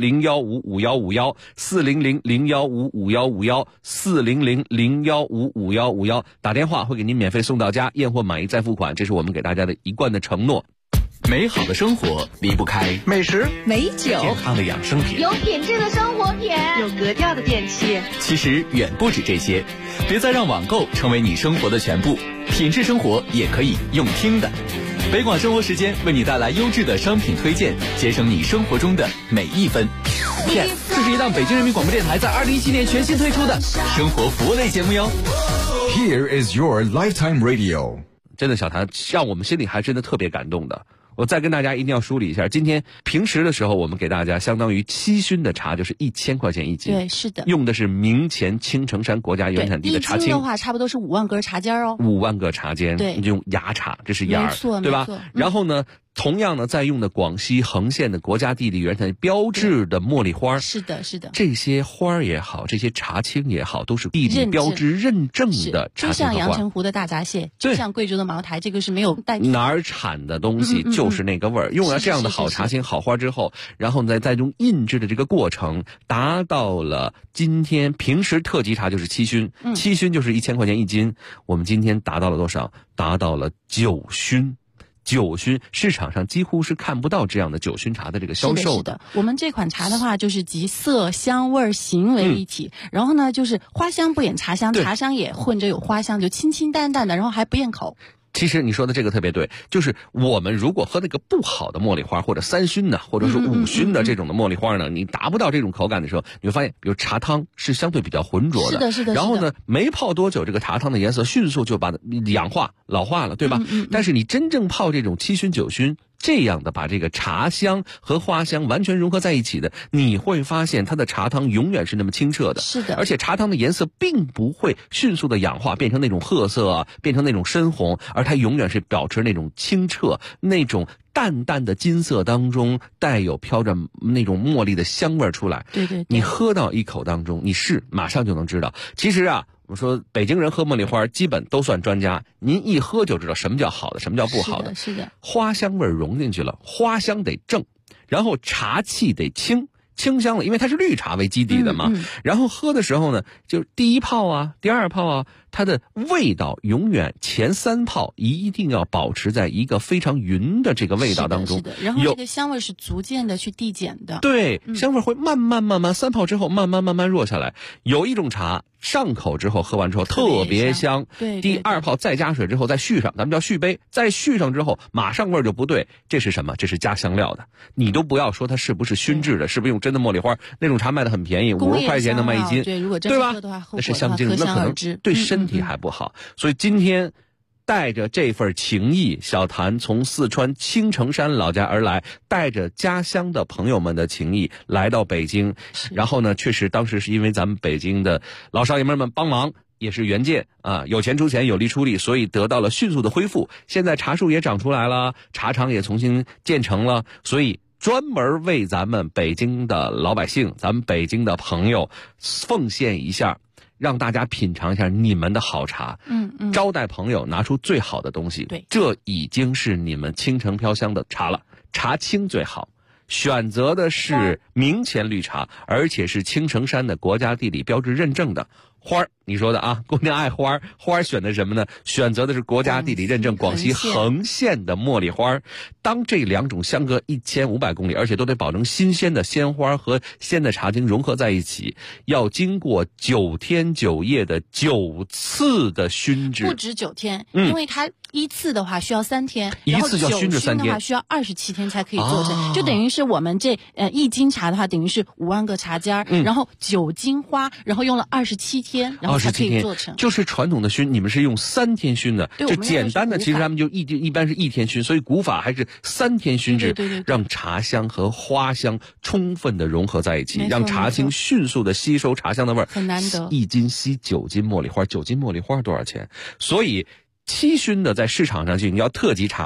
400-015-5151，400-015-5151，400-015-5151，打电话会给您免费送到家，验货满意再付款，这是我们给大家的一贯的承诺。 美好的生活离不开美食、 美酒、 健康的养生品、 有品质的生活品、 有格调的电器。 其实远不止这些，别再让网购成为你生活的全部，品质生活也可以用听的。北广生活时间为你带来优质的商品推荐，节省你生活中的每一分。Yes， 这是一档北京人民广播电台在2017年全新推出的生活服务类节目哟。 Here is your lifetime radio。 真的，小谭让我们心里还真的特别感动的。我再跟大家一定要梳理一下，今天平时的时候，我们给大家相当于7熏的茶，就是1000块钱一斤。 对，是的。 用的是明前青城山国家原产地的茶青。 一斤的话，差不多是5万根茶尖哦。 5万个茶尖， 对， 用芽茶，这是芽， 没错， 对吧？然后呢？同样呢，在用的广西横县的国家地理原产地标志的茉莉花， 是的，是的， 这些花儿也好，这些茶青也好，都是地理标志认证的茶青和花。 就像阳澄湖的大闸蟹，就像贵州的茅台，这个是没有代替。 哪儿产的东西就是那个味儿。用了这样的好茶青、好花之后，然后呢，再用印制的这个过程，达到了今天平时特级茶就是7熏，7熏就是1000块钱一斤。我们今天达到了多少？达到了9熏。9熏市场上几乎是看不到这样的9熏茶的这个销售的。 我们这款茶的话，就是集色、香味、形为一体，然后呢，就是花香不掩茶香，茶香也混着有花香，就清清淡淡的，然后还不厌口。 其实你说的这个特别对，就是我们如果喝那个不好的茉莉花，或者3熏的，或者是5熏的这种的茉莉花呢，你达不到这种口感的时候，你会发现，比如茶汤是相对比较浑浊的， 是的，是的。 然后呢，没泡多久，这个茶汤的颜色迅速就把氧化、老化了，对吧？但是你真正泡这种7熏、9熏。这样的把这个茶香和花香完全融合在一起的，你会发现它的茶汤永远是那么清澈的。 是的， 而且茶汤的颜色并不会迅速的氧化变成那种褐色啊，变成那种深红，而它永远是保持那种清澈，那种淡淡的金色当中带有飘着那种茉莉的香味出来。 对对， 你喝到一口当中，你马上就能知道。其实啊，我说北京人喝茉莉花基本都算专家，您一喝就知道什么叫好的，什么叫不好的。 是的， 花香味融进去了，花香得正，然后茶气得清香了，因为它是绿茶为基底的嘛。然后喝的时候呢，就第一泡啊，第二泡啊，它的味道永远前3泡一定要保持在一个非常匀的这个味道当中。 是的，然后这个香味是逐渐的去递减的。 对，香味会慢慢3泡之后慢慢弱下来。有一种茶上口之后喝完之后特别香， 对， 第2泡再加水之后再续上，咱们叫续杯，再续上之后马上味儿就不对，这是什么？这是加香料的。你都不要说它是不是熏制的，是不是用真的茉莉花？那种茶卖的很便宜，50块钱能卖1斤， 对，如果真对吧？ 喝的话， 那是香精，那可能对身体还不好。所以今天带着这份情谊，小谭从四川青城山老家而来，带着家乡的朋友们的情谊来到北京。然后呢，确实当时是因为咱们北京的老少爷们帮忙，也是援建啊，有钱出钱，有力出力，所以得到了迅速的恢复。现在茶树也长出来了，茶厂也重新建成了，所以专门为咱们北京的老百姓，咱们北京的朋友奉献一下，让大家品尝一下你们的好茶。招待朋友拿出最好的东西。 对， 这已经是你们倾城飘香的茶了。茶青最好，选择的是明前绿茶，而且是青城山的国家地理标志认证的。花儿，你说的啊，姑娘爱花儿，花儿选的什么呢？选择的是国家地理认证广西横县的茉莉花。当这2种相隔1500公里，而且都得保证新鲜的鲜花和鲜的茶精融合在一起，要经过9天9夜的9次的熏制， 不止9天，因为它一次的话需要3天， 一次就要熏制3天， 的话需要27天才可以做成，就等于是我们这1斤茶的话，等于是5万个茶尖，然后9斤花，然后用了27天，然后才可以做成。 就是传统的熏，你们是用3天熏的，就简单的其实他们就一般是1天熏，所以古法还是3天熏制， 对， 让茶香和花香充分的融合在一起，让茶青迅速的吸收茶香的味儿， 很难得。 1斤吸9斤茉莉花，9斤茉莉花多少钱？所以7熏的在市场上就已经要特级茶了，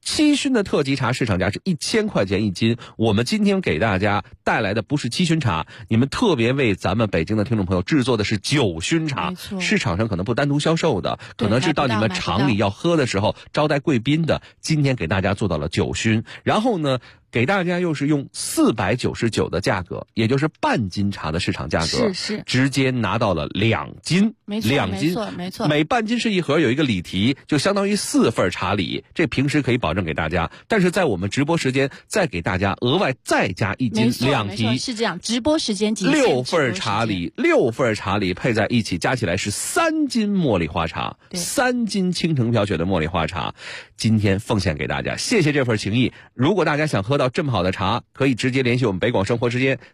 七旬的特级茶市场价是1000块钱1斤。我们今天给大家带来的不是七旬茶，你们特别为咱们北京的听众朋友制作的是9旬茶，市场上可能不单独销售的，可能是到你们厂里要喝的时候招待贵宾的，今天给大家做到了9旬。然后呢，给大家又是用499的价格，也就是半斤茶的市场价格， 是直接拿到了2斤， 没错，没错， 每半斤是一盒，有一个礼题，就相当于4份茶礼，这平时可以保证给大家，但是在我们直播时间再给大家额外再加1斤2提， 是这样，直播时间 6份茶礼配在一起，加起来是3斤茉莉花茶，3斤倾城飘雪的茉莉花茶，今天奉献给大家，谢谢这份情谊。如果大家想喝到这么好的茶，可以直接联系我们北广生活时间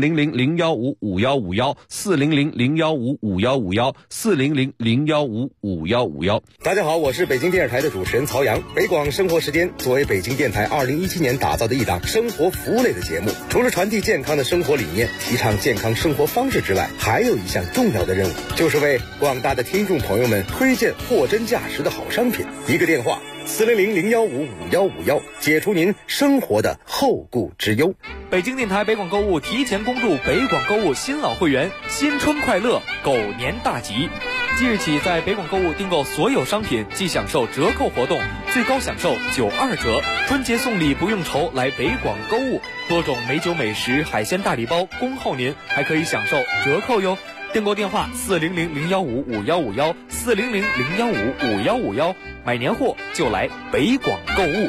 400-015-5151，400-015-5151，400-015-5151。 大家好，我是北京电视台的主持人曹阳。北广生活时间作为北京电台2017年打造的一档生活服务类的节目，除了传递健康的生活理念，提倡健康生活方式之外，还有一项重要的任务，就是为广大的听众朋友们推荐货真价实的好商品。一个电话400-015-5151，解除您生活的后顾之忧。 北京电台北广购物提前恭祝北广购物新老会员新春快乐，狗年大吉！即日起，在北广购物订购所有商品即享受折扣活动，最高享受92折。春节送礼不用愁，来北广购物，多种美酒美食、海鲜大礼包恭候您，还可以享受折扣哟。订购电话400-015-5151，400-015-5151，买年货就来北广购物。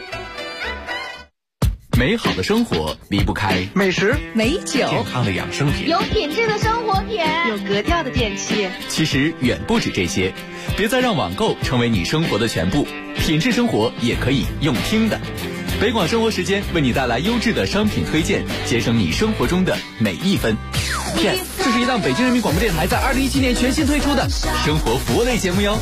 美好的生活离不开美食、 美酒、 健康的养生品、 有品质的生活品、 有格调的电器。 其实远不止这些，别再让网购成为你生活的全部，品质生活也可以用听的。北广生活时间为你带来优质的商品推荐，节省你生活中的每一分。Yes， 这是一档北京人民广播电台在2017年全新推出的生活服务类节目哟。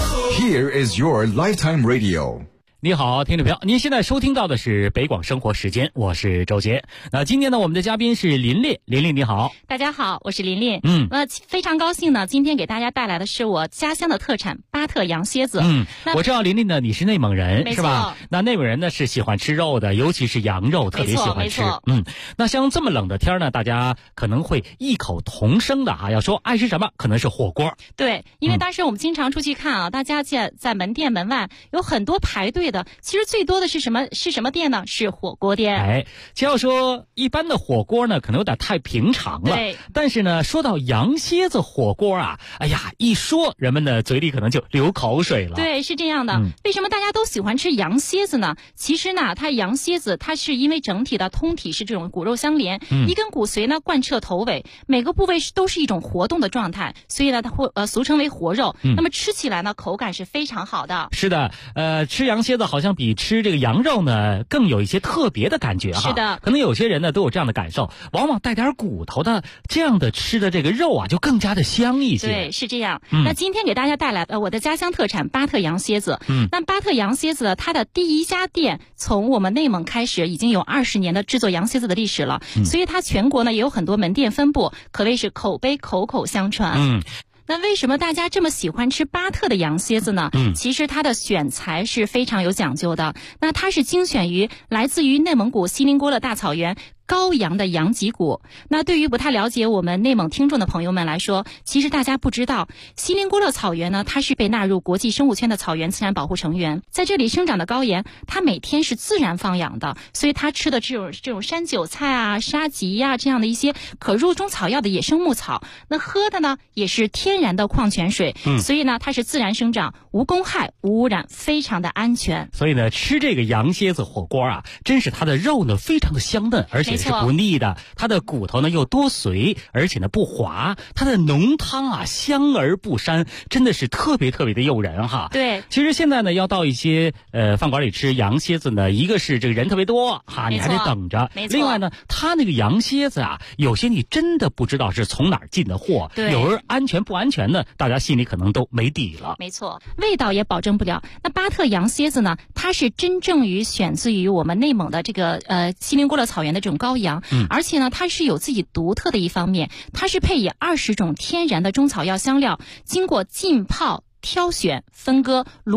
Here is your lifetime radio。 你好，听众朋友，您现在收听到的是北广生活时间，我是周杰。那今天呢，我们的嘉宾是琳琳，琳琳你好。 大家好，我是琳琳。非常高兴呢，今天给大家带来的是我家乡的特产巴特羊蝎子。 我知道琳琳呢，你是内蒙人是吧？那内蒙人呢是喜欢吃肉的，尤其是羊肉，特别喜欢吃。那像这么冷的天呢，大家可能会异口同声的要说爱吃什么，可能是火锅。 对，因为当时我们经常出去看大家在门店门外有很多排队的，其实最多的是什么店呢？是火锅店。 只要说一般的火锅呢，可能有点太平常了。 对。 但是呢，说到羊蝎子火锅一说人们的嘴里可能就流口水了。 对，是这样的。为什么大家都喜欢吃羊蝎子呢？其实呢，它羊蝎子它是因为整体的通体是这种骨肉相连，一根骨髓呢贯彻头尾，每个部位都是一种活动的状态，所以呢它会俗称为活肉。那么吃起来呢口感是非常好的。 是的，吃羊蝎子好像比吃这个羊肉呢更有一些特别的感觉是的， 可能有些人呢都有这样的感受，往往带点骨头的这样的吃的这个肉就更加的香一些。 对，是这样。那今天给大家带来我的家乡特产巴特羊蝎子。那巴特羊蝎子呢，它的第一家店从我们内蒙开始已经有20年的制作羊蝎子的历史了，所以它全国呢也有很多门店分布，可谓是口碑口口相传。那为什么大家这么喜欢吃巴特的羊蝎子呢？其实它的选材是非常有讲究的。那它是精选于来自于内蒙古锡林郭勒大草原羔羊的羊脊骨。那对于不太了解我们内蒙听众的朋友们来说，其实大家不知道，锡林郭勒草原呢，它是被纳入国际生物圈的草原自然保护成员。在这里生长的羔羊，它每天是自然放养的，所以它吃的这种山韭菜沙棘这样的一些可入中草药的野生牧草，那喝的呢也是天然的矿泉水。所以呢它是自然生长，无公害无污染，非常的安全。 所以呢吃这个羊蝎子火锅真是它的肉呢非常的香嫩，而且是不腻的，它的骨头呢又多髓，而且呢不滑，它的浓汤香而不膻，真的是特别特别的诱人对， 其实现在呢要到一些饭馆里吃羊蝎子呢，一个是这个人特别多你还得等着，另外呢它那个羊蝎子有些你真的不知道是从哪儿进的货，有人安全不安全的，大家心里可能都没底了。 没错，味道也保证不了。那巴特羊蝎子呢，它是真正选自于我们内蒙的这个锡林郭勒草原的这种羔羊，而且呢它是有自己独特的一方面，它是配以20种天然的中草药香料，经过浸泡、挑选、分割、卤煮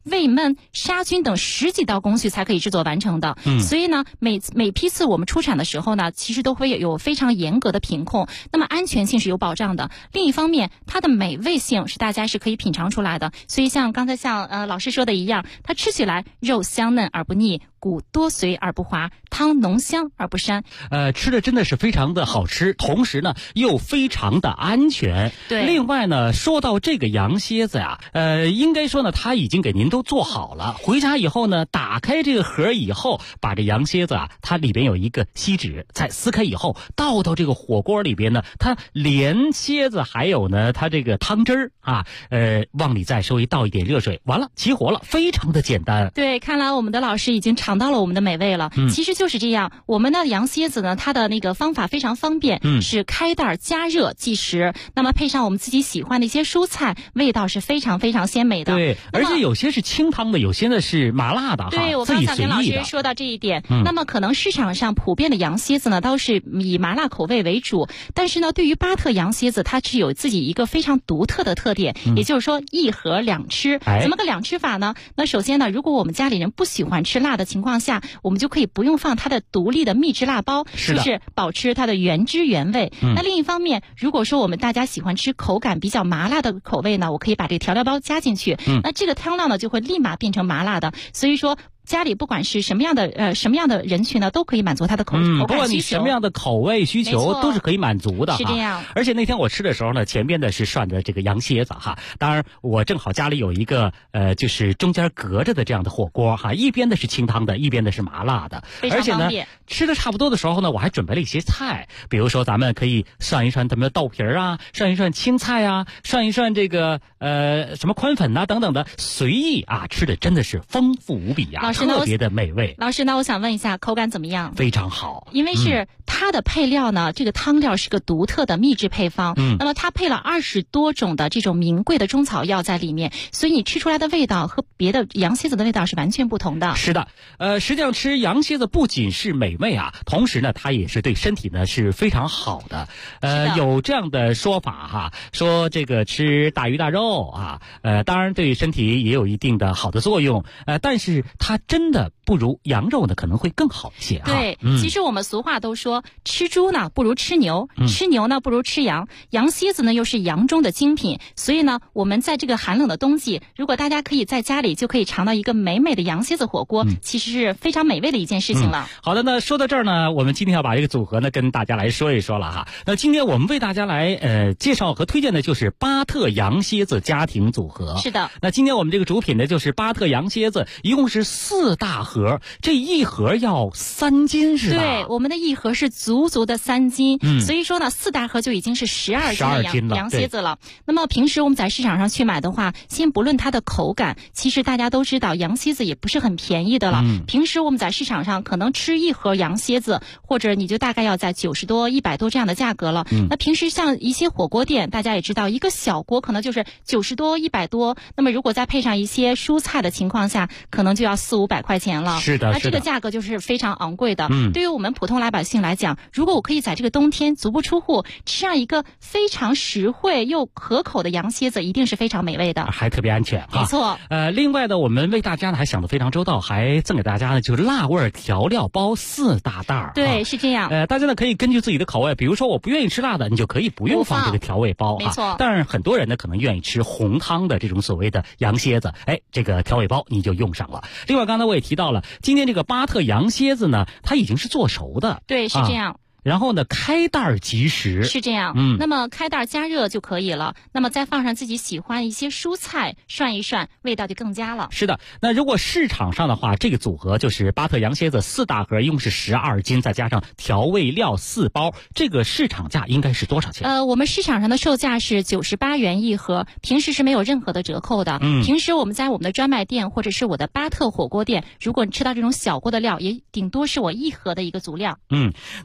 煨焖、杀菌等10几道工序才可以制作完成的。所以呢，每批次我们出产的时候呢，其实都会有非常严格的品控，那么安全性是有保障的。另一方面，它的美味性是大家是可以品尝出来的。所以像刚才老师说的一样，它吃起来肉香嫩而不腻，骨多髓而不滑，汤浓香而不膻。 吃的真的是非常的好吃，同时呢又非常的安全。 对。 另外呢，说到这个羊蝎子呀，应该说呢，它已经给您都做好了。回家以后呢，打开这个盒以后，把这羊蝎子啊，它里边有一个锡纸，再撕开以后倒到这个火锅里边呢，它连蝎子还有呢它这个汤汁儿啊，往里再稍微倒一点热水，完了起火了，非常的简单。 对，看来我们的老师已经尝到了我们的美味了。其实就是这样，我们的羊蝎子呢，它的那个方法非常方便，是开袋加热即食，那么配上我们自己喜欢的一些蔬菜，味道是非常非常鲜美的。 对，而且有些是清汤的，有些呢是麻辣的。 对，我刚才跟老师说到这一点。那么可能市场上普遍的羊蝎子呢，都是以麻辣口味为主，但是呢，对于巴特羊蝎子，它是有自己一个非常独特的特点，也就是说一盒两吃。怎么个两吃法呢？那首先呢，如果我们家里人不喜欢吃辣的情况下，我们就可以不用放它的独立的秘制辣包，就是保持它的原汁原味。那另一方面，如果说我们大家喜欢吃口感比较麻辣的口味呢，我可以把这个调料包加进去，那这个汤料呢就会立马变成麻辣的。所以说家里不管是什么样的人群呢，都可以满足他的口感需求。 不管你什么样的口味需求，都是可以满足的。 是这样。 而且那天我吃的时候呢，前边的是涮的这个羊蝎子哈，当然我正好家里有一个就是中间隔着的这样的火锅哈，一边的是清汤的，一边的是麻辣的。而且呢，吃的差不多的时候呢，我还准备了一些菜，比如说咱们可以涮一涮咱们的豆皮啊，涮一涮青菜啊，涮一涮这个什么宽粉啊等等的，随意啊，吃的真的是丰富无比呀。特别的美味。 老师，那我想问一下，口感怎么样？ 非常好， 因为是它的配料呢，这个汤料是个独特的秘制配方，那么它配了20多种的这种名贵的中草药在里面，所以你吃出来的味道和别的羊蝎子的味道是完全不同的。 是的，实际上吃羊蝎子不仅是美味啊，同时呢，它也是对身体呢是非常好的。有这样的说法哈，说这个吃大鱼大肉啊，当然对身体也有一定的好的作用，但是它真的不如羊肉呢，可能会更好一些啊。 对，其实我们俗话都说，吃猪呢不如吃牛，吃牛呢不如吃羊，羊蝎子呢又是羊中的精品，所以呢，我们在这个寒冷的冬季，如果大家可以在家里就可以尝到一个美美的羊蝎子火锅，其实是非常美味的一件事情了。 好的，那说到这儿呢，我们今天要把这个组合呢跟大家来说一说了哈。那今天我们为大家来介绍和推荐的就是巴特羊蝎子家庭组合。 是的。 那今天我们这个主品呢就是巴特羊蝎子，一共是4大盒，这一盒要3斤是吧？ 对，我们的一盒是足足的3斤，所以说呢，4大盒就已经是12斤的羊蝎子了。那么平时我们在市场上去买的话，先不论它的口感，其实大家都知道羊蝎子也不是很便宜的了。平时我们在市场上可能吃一盒羊蝎子，或者你就大概要在90多、100多这样的价格了。那平时像一些火锅店，大家也知道，一个小锅可能就是90多、100多，那么如果再配上一些蔬菜的情况下，可能就要400、500块钱了。 是的， 那这个价格就是非常昂贵的。对于我们普通老百姓来讲，如果我可以在这个冬天足不出户吃上一个非常实惠又可口的羊蝎子，一定是非常美味的， 还特别安全。 没错。 另外呢，我们为大家呢还想得非常周到，还赠给大家呢就是辣味调料包4大袋。 对，是这样。 大家呢可以根据自己的口味，比如说我不愿意吃辣的，你就可以不用放这个调味包。 没错。 但是很多人呢可能愿意吃红汤的这种所谓的羊蝎子，这个调味包你就用上了。另外刚才我也提到了，今天这个巴特羊蝎子呢，它已经是做熟的。 对，是这样。 然后呢，开袋即食， 是这样。那么开袋加热就可以了。那么再放上自己喜欢一些蔬菜，涮一涮，味道就更佳了。 是的。那如果市场上的话，这个组合就是巴特羊蝎子4大盒，一共是12斤，再加上调味料4包，这个市场价应该是多少钱？ 我们市场上的售价是98元一盒，平时是没有任何的折扣的。平时我们在我们的专卖店或者是我的巴特火锅店，如果你吃到这种小锅的料，也顶多是我1盒的一个足量。 那也就是说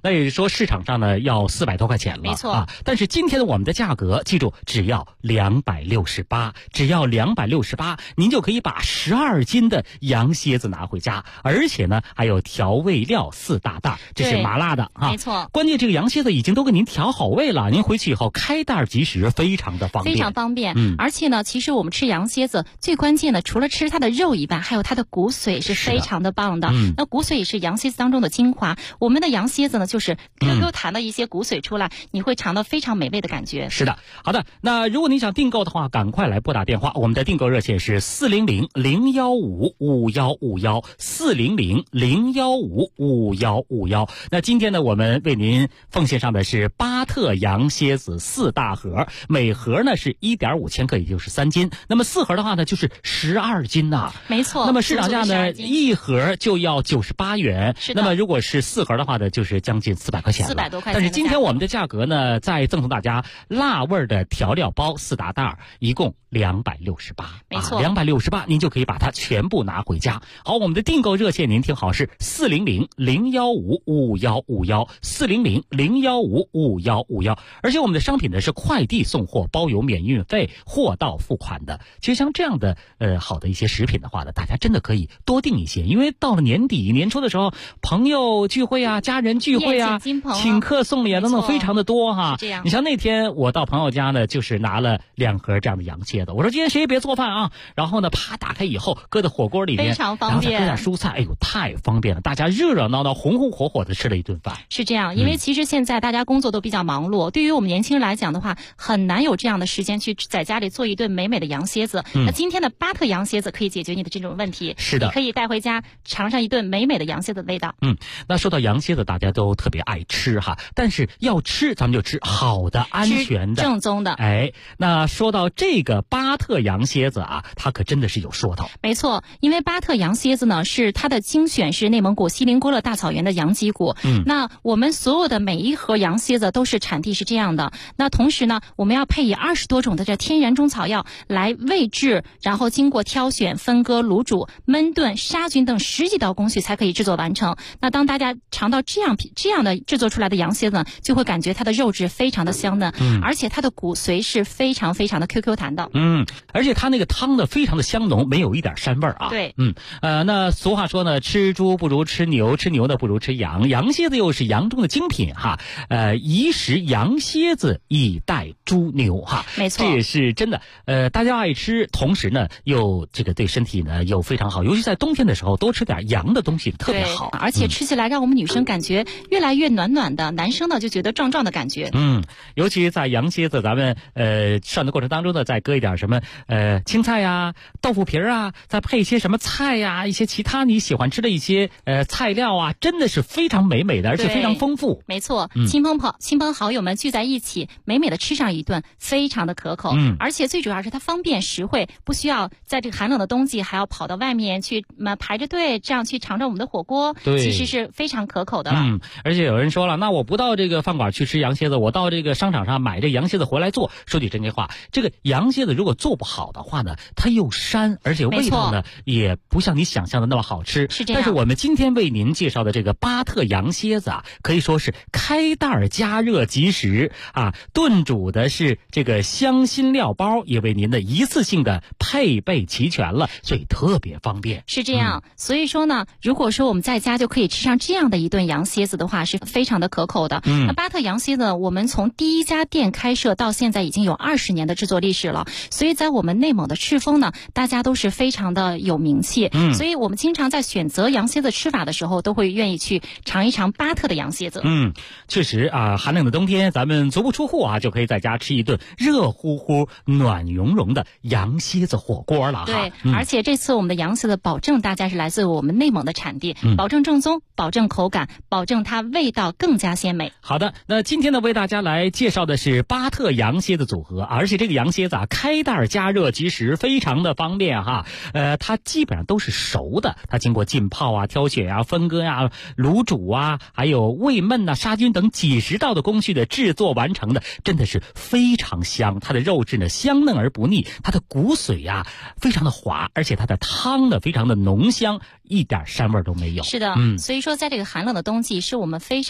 说市场上呢要400多块钱了， 没错啊。但是今天的我们的价格，记住只要268，只要268，您就可以把12斤的羊蝎子拿回家，而且呢还有调味料4大袋，这是麻辣的啊。 没错。 关键这个羊蝎子已经都给您调好味了，您回去以后开袋即食，非常的方便。 非常方便。而且呢，其实我们吃羊蝎子最关键的，除了吃它的肉以外，还有它的骨髓是非常的棒的。那骨髓也是羊蝎子当中的精华。我们的羊蝎子呢，就是 QQ 弹的一些骨髓出来，你会尝到非常美味的感觉。 是的，好的。那如果您想订购的话，赶快来拨打电话，我们的订购热线是400-015-5151，400-015-5151。那今天呢，我们为您奉献上的是巴特羊蝎子4大盒，每盒呢是1.5千克，也就是3斤。那么4盒的话呢，就是12斤呐。 没错。 那么市场价呢，一盒就要98元。 是的。 那么如果是4盒的话呢，就是将近400块钱了。 400多块钱。 但是今天我们的价格呢，再赠送大家辣味的调料包4大袋，一共268。 没错。 268，您就可以把它全部拿回家。好，我们的订购热线您听好，是400-015-5151，400-015-5151。而且我们的商品呢是快递送货，包邮免运费，货到付款的。其实像这样的好的一些食品的话呢，大家真的可以多订一些，因为到了年底年初的时候，朋友聚会啊，家人聚会啊，请客送礼啊等等非常的多哈。 这样。 你像那天我到朋友家呢，就是拿了2盒这样的羊蝎子，我说今天谁也别做饭啊，然后呢啪打开以后搁在火锅里面， 非常方便， 然后再搁点蔬菜，哎呦太方便了，大家热热闹闹红红火火的吃了一顿饭。 是这样，因为其实现在大家工作都比较忙碌，对于我们年轻人来讲的话，很难有这样的时间去在家里做一顿美美的羊蝎子。那今天的巴特羊蝎子可以解决你的这种问题。 是的， 你可以带回家尝上一顿美美的羊蝎子的味道。 那说到羊蝎子，大家都特别爱吃哈，但是要吃咱们就吃好的、安全的、 正宗的。 哎，那说到这个巴特羊蝎子啊，它可真的是有说头。 没错，因为巴特羊蝎子呢，是它的精选是内蒙古锡林郭勒大草原的羊脊骨。那我们所有的每一盒羊蝎子都是产地是这样的。那同时呢，我们要配以20多种的这天然中草药来喂制，然后经过挑选、分割、卤煮、焖炖、杀菌等10几道工序才可以制作完成。那当大家尝到这样的制作出来的羊蝎子呢，就会感觉它的肉质非常的香嫩，而且它的骨髓是非常非常的 QQ 弹的。 而且它那个汤呢非常的香浓，没有一点膻味啊。 对。 那俗话说呢，吃猪不如吃牛，吃牛的不如吃羊，羊蝎子又是羊中的精品哈。宜食羊蝎子以待猪牛哈。 没错， 这也是真的。大家爱吃，同时呢又这个对身体呢又非常好，尤其在冬天的时候多吃点羊的东西特别好。 而且吃起来让我们女生感觉越来越暖暖的，男生呢就觉得壮壮的感觉。 尤其在羊蝎子咱们涮的过程当中呢，再搁一点什么青菜呀、豆腐皮啊，再配一些什么菜呀、一些其他你喜欢吃的一些菜料啊，真的是非常美美的，而且非常丰富。 没错，亲朋好友们聚在一起，美美的吃上一顿，非常的可口。而且最主要是它方便实惠，不需要在这个寒冷的冬季还要跑到外面去排着队，这样去尝着我们的火锅，其实是非常可口的了。 而且有人说了，那我不到这个饭馆去吃羊蝎子，我到这个商场上买这羊蝎子回来做。说句真心话，这个羊蝎子如果做不好的话呢，它又膻，而且味道呢也不像你想象的那么好吃。 是这样。 但是我们今天为您介绍的这个巴特羊蝎子啊，可以说是开袋加热即食啊，炖煮的是这个香辛料包，也为您的一次性的配备齐全了，所以特别方便。 是这样。所以说呢，如果说我们在家就可以吃上这样的一顿羊蝎子的话，是非常的可口的。那巴特羊蝎子，我们从第一家店开设到现在已经有20年的制作历史了，所以在我们内蒙的赤峰呢，大家都是非常的有名气。所以我们经常在选择羊蝎子吃法的时候，都会愿意去尝一尝巴特的羊蝎子。 确实啊，寒冷的冬天咱们足不出户啊，就可以在家吃一顿热乎乎、暖融融的羊蝎子火锅了哈。 对，而且这次我们的羊蝎子保证大家是来自我们内蒙的产地，保证正宗，保证口感，保证它味道更加鲜美。 好的，那今天呢为大家来介绍的是巴特羊蝎子组合，而且这个羊蝎子啊开袋加热即食，非常的方便哈。它基本上都是熟的，它经过浸泡啊、挑选啊、分割啊、卤煮啊，还有煨焖啊、杀菌等几十道的工序的制作完成的，真的是非常香。它的肉质呢香嫩而不腻，它的骨髓啊非常的滑，而且它的汤呢非常的浓香，一点膻味都没有。 是的，所以说在这个寒冷的冬季，是我们非常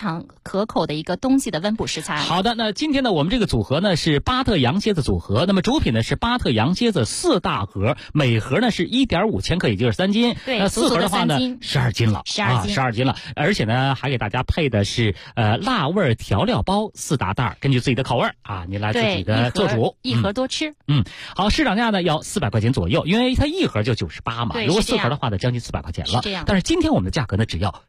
常可口的一个冬季的温补食材。 好的，那今天呢，我们这个组合呢是巴特羊蝎子组合，那么主品呢是巴特羊蝎子4大盒，每盒呢是 1.5千克，也就是3斤。 对， 那4盒的话呢12斤了，12斤了，而且呢还给大家配的是辣味调料包4大袋，根据自己的口味啊，你来自己的做主， 一盒多吃。 好，市场价呢要400块钱左右，因为它一盒就98嘛，如果4盒的话呢，将近400块钱了。但是今天我们的价格呢只要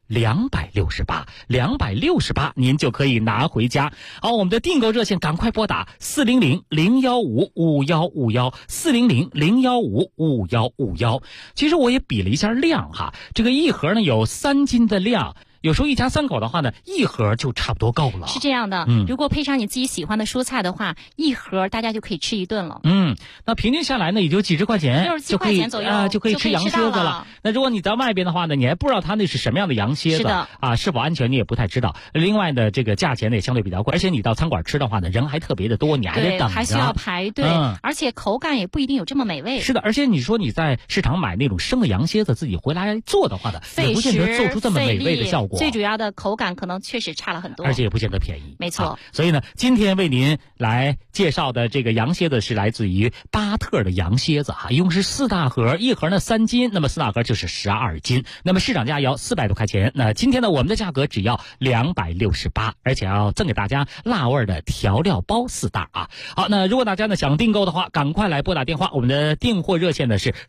268，您就可以拿回家。好，我们的订购热线赶快拨打400-015-5151，400-015-5151。其实我也比了一下量哈，这个一盒呢有3斤的量。有时候一家3口的话呢，一盒就差不多够了。 是这样的，如果配上你自己喜欢的蔬菜的话，一盒大家就可以吃一顿了。 那平均下来呢，也就几十块钱 ，67块钱左右就可以吃羊蝎子了。那如果你在外边的话呢，你还不知道它那是什么样的羊蝎子是否安全，你也不太知道。另外呢，这个价钱呢也相对比较贵，而且你到餐馆吃的话呢，人还特别的多，你还得等着， 还需要排队，而且口感也不一定有这么美味。 是的，而且你说你在市场买那种生的羊蝎子，自己回来做的话呢，也不见得做出这么美味的效果。 最主要的口感可能确实差了很多， 而且也不见得便宜。 没错， 所以呢，今天为您来介绍的这个羊蝎子是来自于巴特的羊蝎子一共是4大盒，一盒呢3斤，那么4大盒就是12斤，那么市场价要400多块钱。那今天呢，我们的价格只要268，而且要赠给大家辣味的调料包4袋啊。好，那如果大家呢想订购的话，赶快来拨打电话，我们的订货热线呢是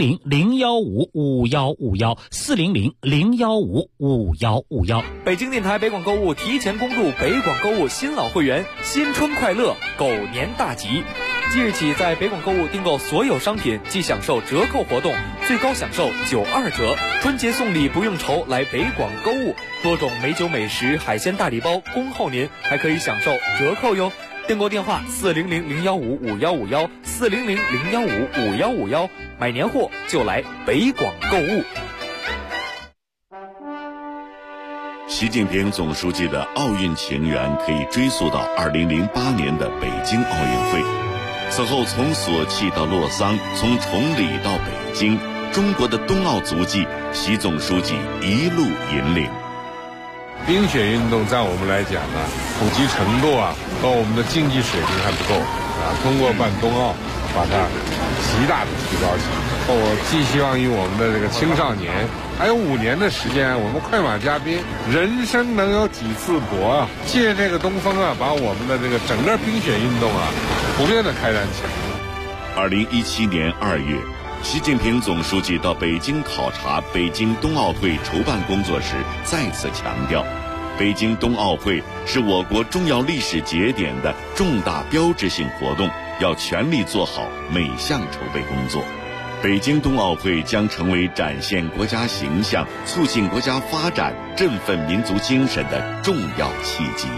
400-015-5151，400-015-5151。 北京电台北广购物提前公布北广购物新老会员新春快乐狗年大吉，即日起在北广购物订购所有商品即享受折扣活动，最高享受92折，春节送礼不用愁，来北广购物，多种美酒美食海鲜大礼包恭候您，还可以享受折扣哟。订购电话400-015-5151，400-015-5151，买年货就来北广购物。 习近平总书记的奥运情缘可以追溯到2008年的北京奥运会。此后从索契到洛桑，从崇礼到北京，中国的冬奥足迹，习总书记一路引领。 冰雪运动在我们来讲呢，普及程度和我们的竞技水平还不够通过办冬奥，把它极大的提高起来。我寄希望于我们的这个青少年，还有5年的时间，我们快马加鞭，人生能有几次搏借这个东风把我们的这个整个冰雪运动普遍的开展起来。 2017年2月，习近平总书记到北京考察北京冬奥会筹办工作时，再次强调，北京冬奥会是我国重要历史节点的重大标志性活动，要全力做好每项筹备工作。北京冬奥会将成为展现国家形象、促进国家发展、振奋民族精神的重要契机。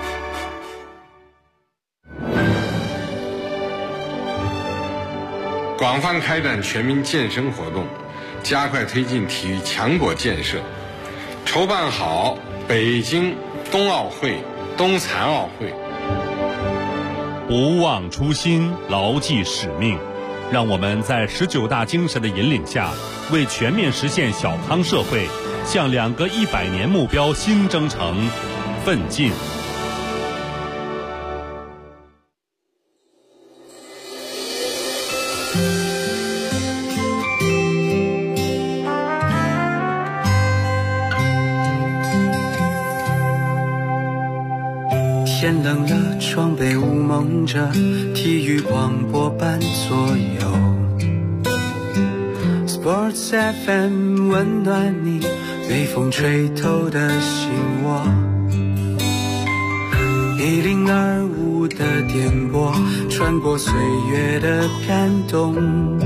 广泛开展全民健身活动，加快推进体育强国建设，筹办好北京冬奥会、冬残奥会。 不忘初心，牢记使命，让我们在19大精神的引领下，为全面实现小康社会，向2个100年目标新征程奋进。 天冷了，窗被雾蒙着，体育广播伴左右。Sports FM 温暖你，被风吹透的心窝。1025的电波，穿过岁月的感动，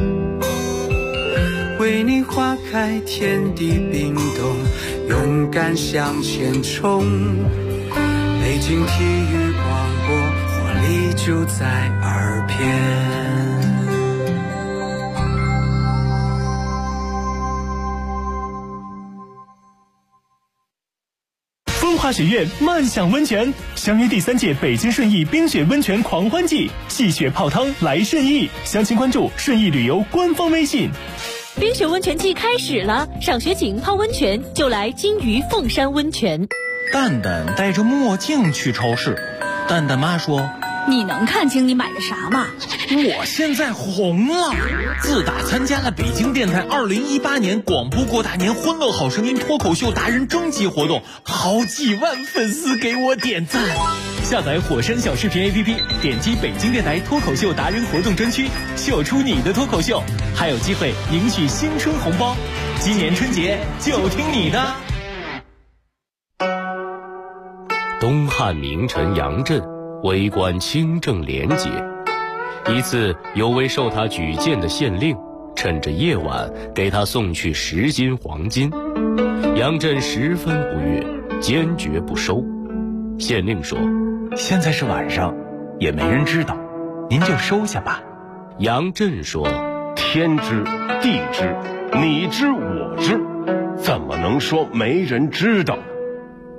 为你划开天地冰冻，勇敢向前冲。北京体育广播，活力就在耳边。 风华学院漫享温泉，相约第3届北京顺义冰雪温泉狂欢季，戏雪泡汤来顺义，详情关注顺义旅游官方微信。 冰雪温泉季开始了，上学井泡温泉就来金鱼凤山温泉。 蛋蛋戴着墨镜去超市。蛋蛋妈说：“ 你能看清你买的啥吗？” 我现在红了，自打参加了北京电台2018年广播过大年欢乐好声音脱口秀达人征集活动，好几万粉丝给我点赞。 下载火山小视频 APP， 点击北京电台脱口秀达人活动专区，秀出你的脱口秀，还有机会赢取新春红包。今年春节就听你的。 东汉名臣杨震为官清正廉洁，一次有位受他举荐的县令趁着夜晚给他送去10斤黄金，杨震十分不悦，坚决不收。县令说：“ 现在是晚上，也没人知道，您就收下吧。” 杨震说：“ 天知地知，你知我知，怎么能说没人知道？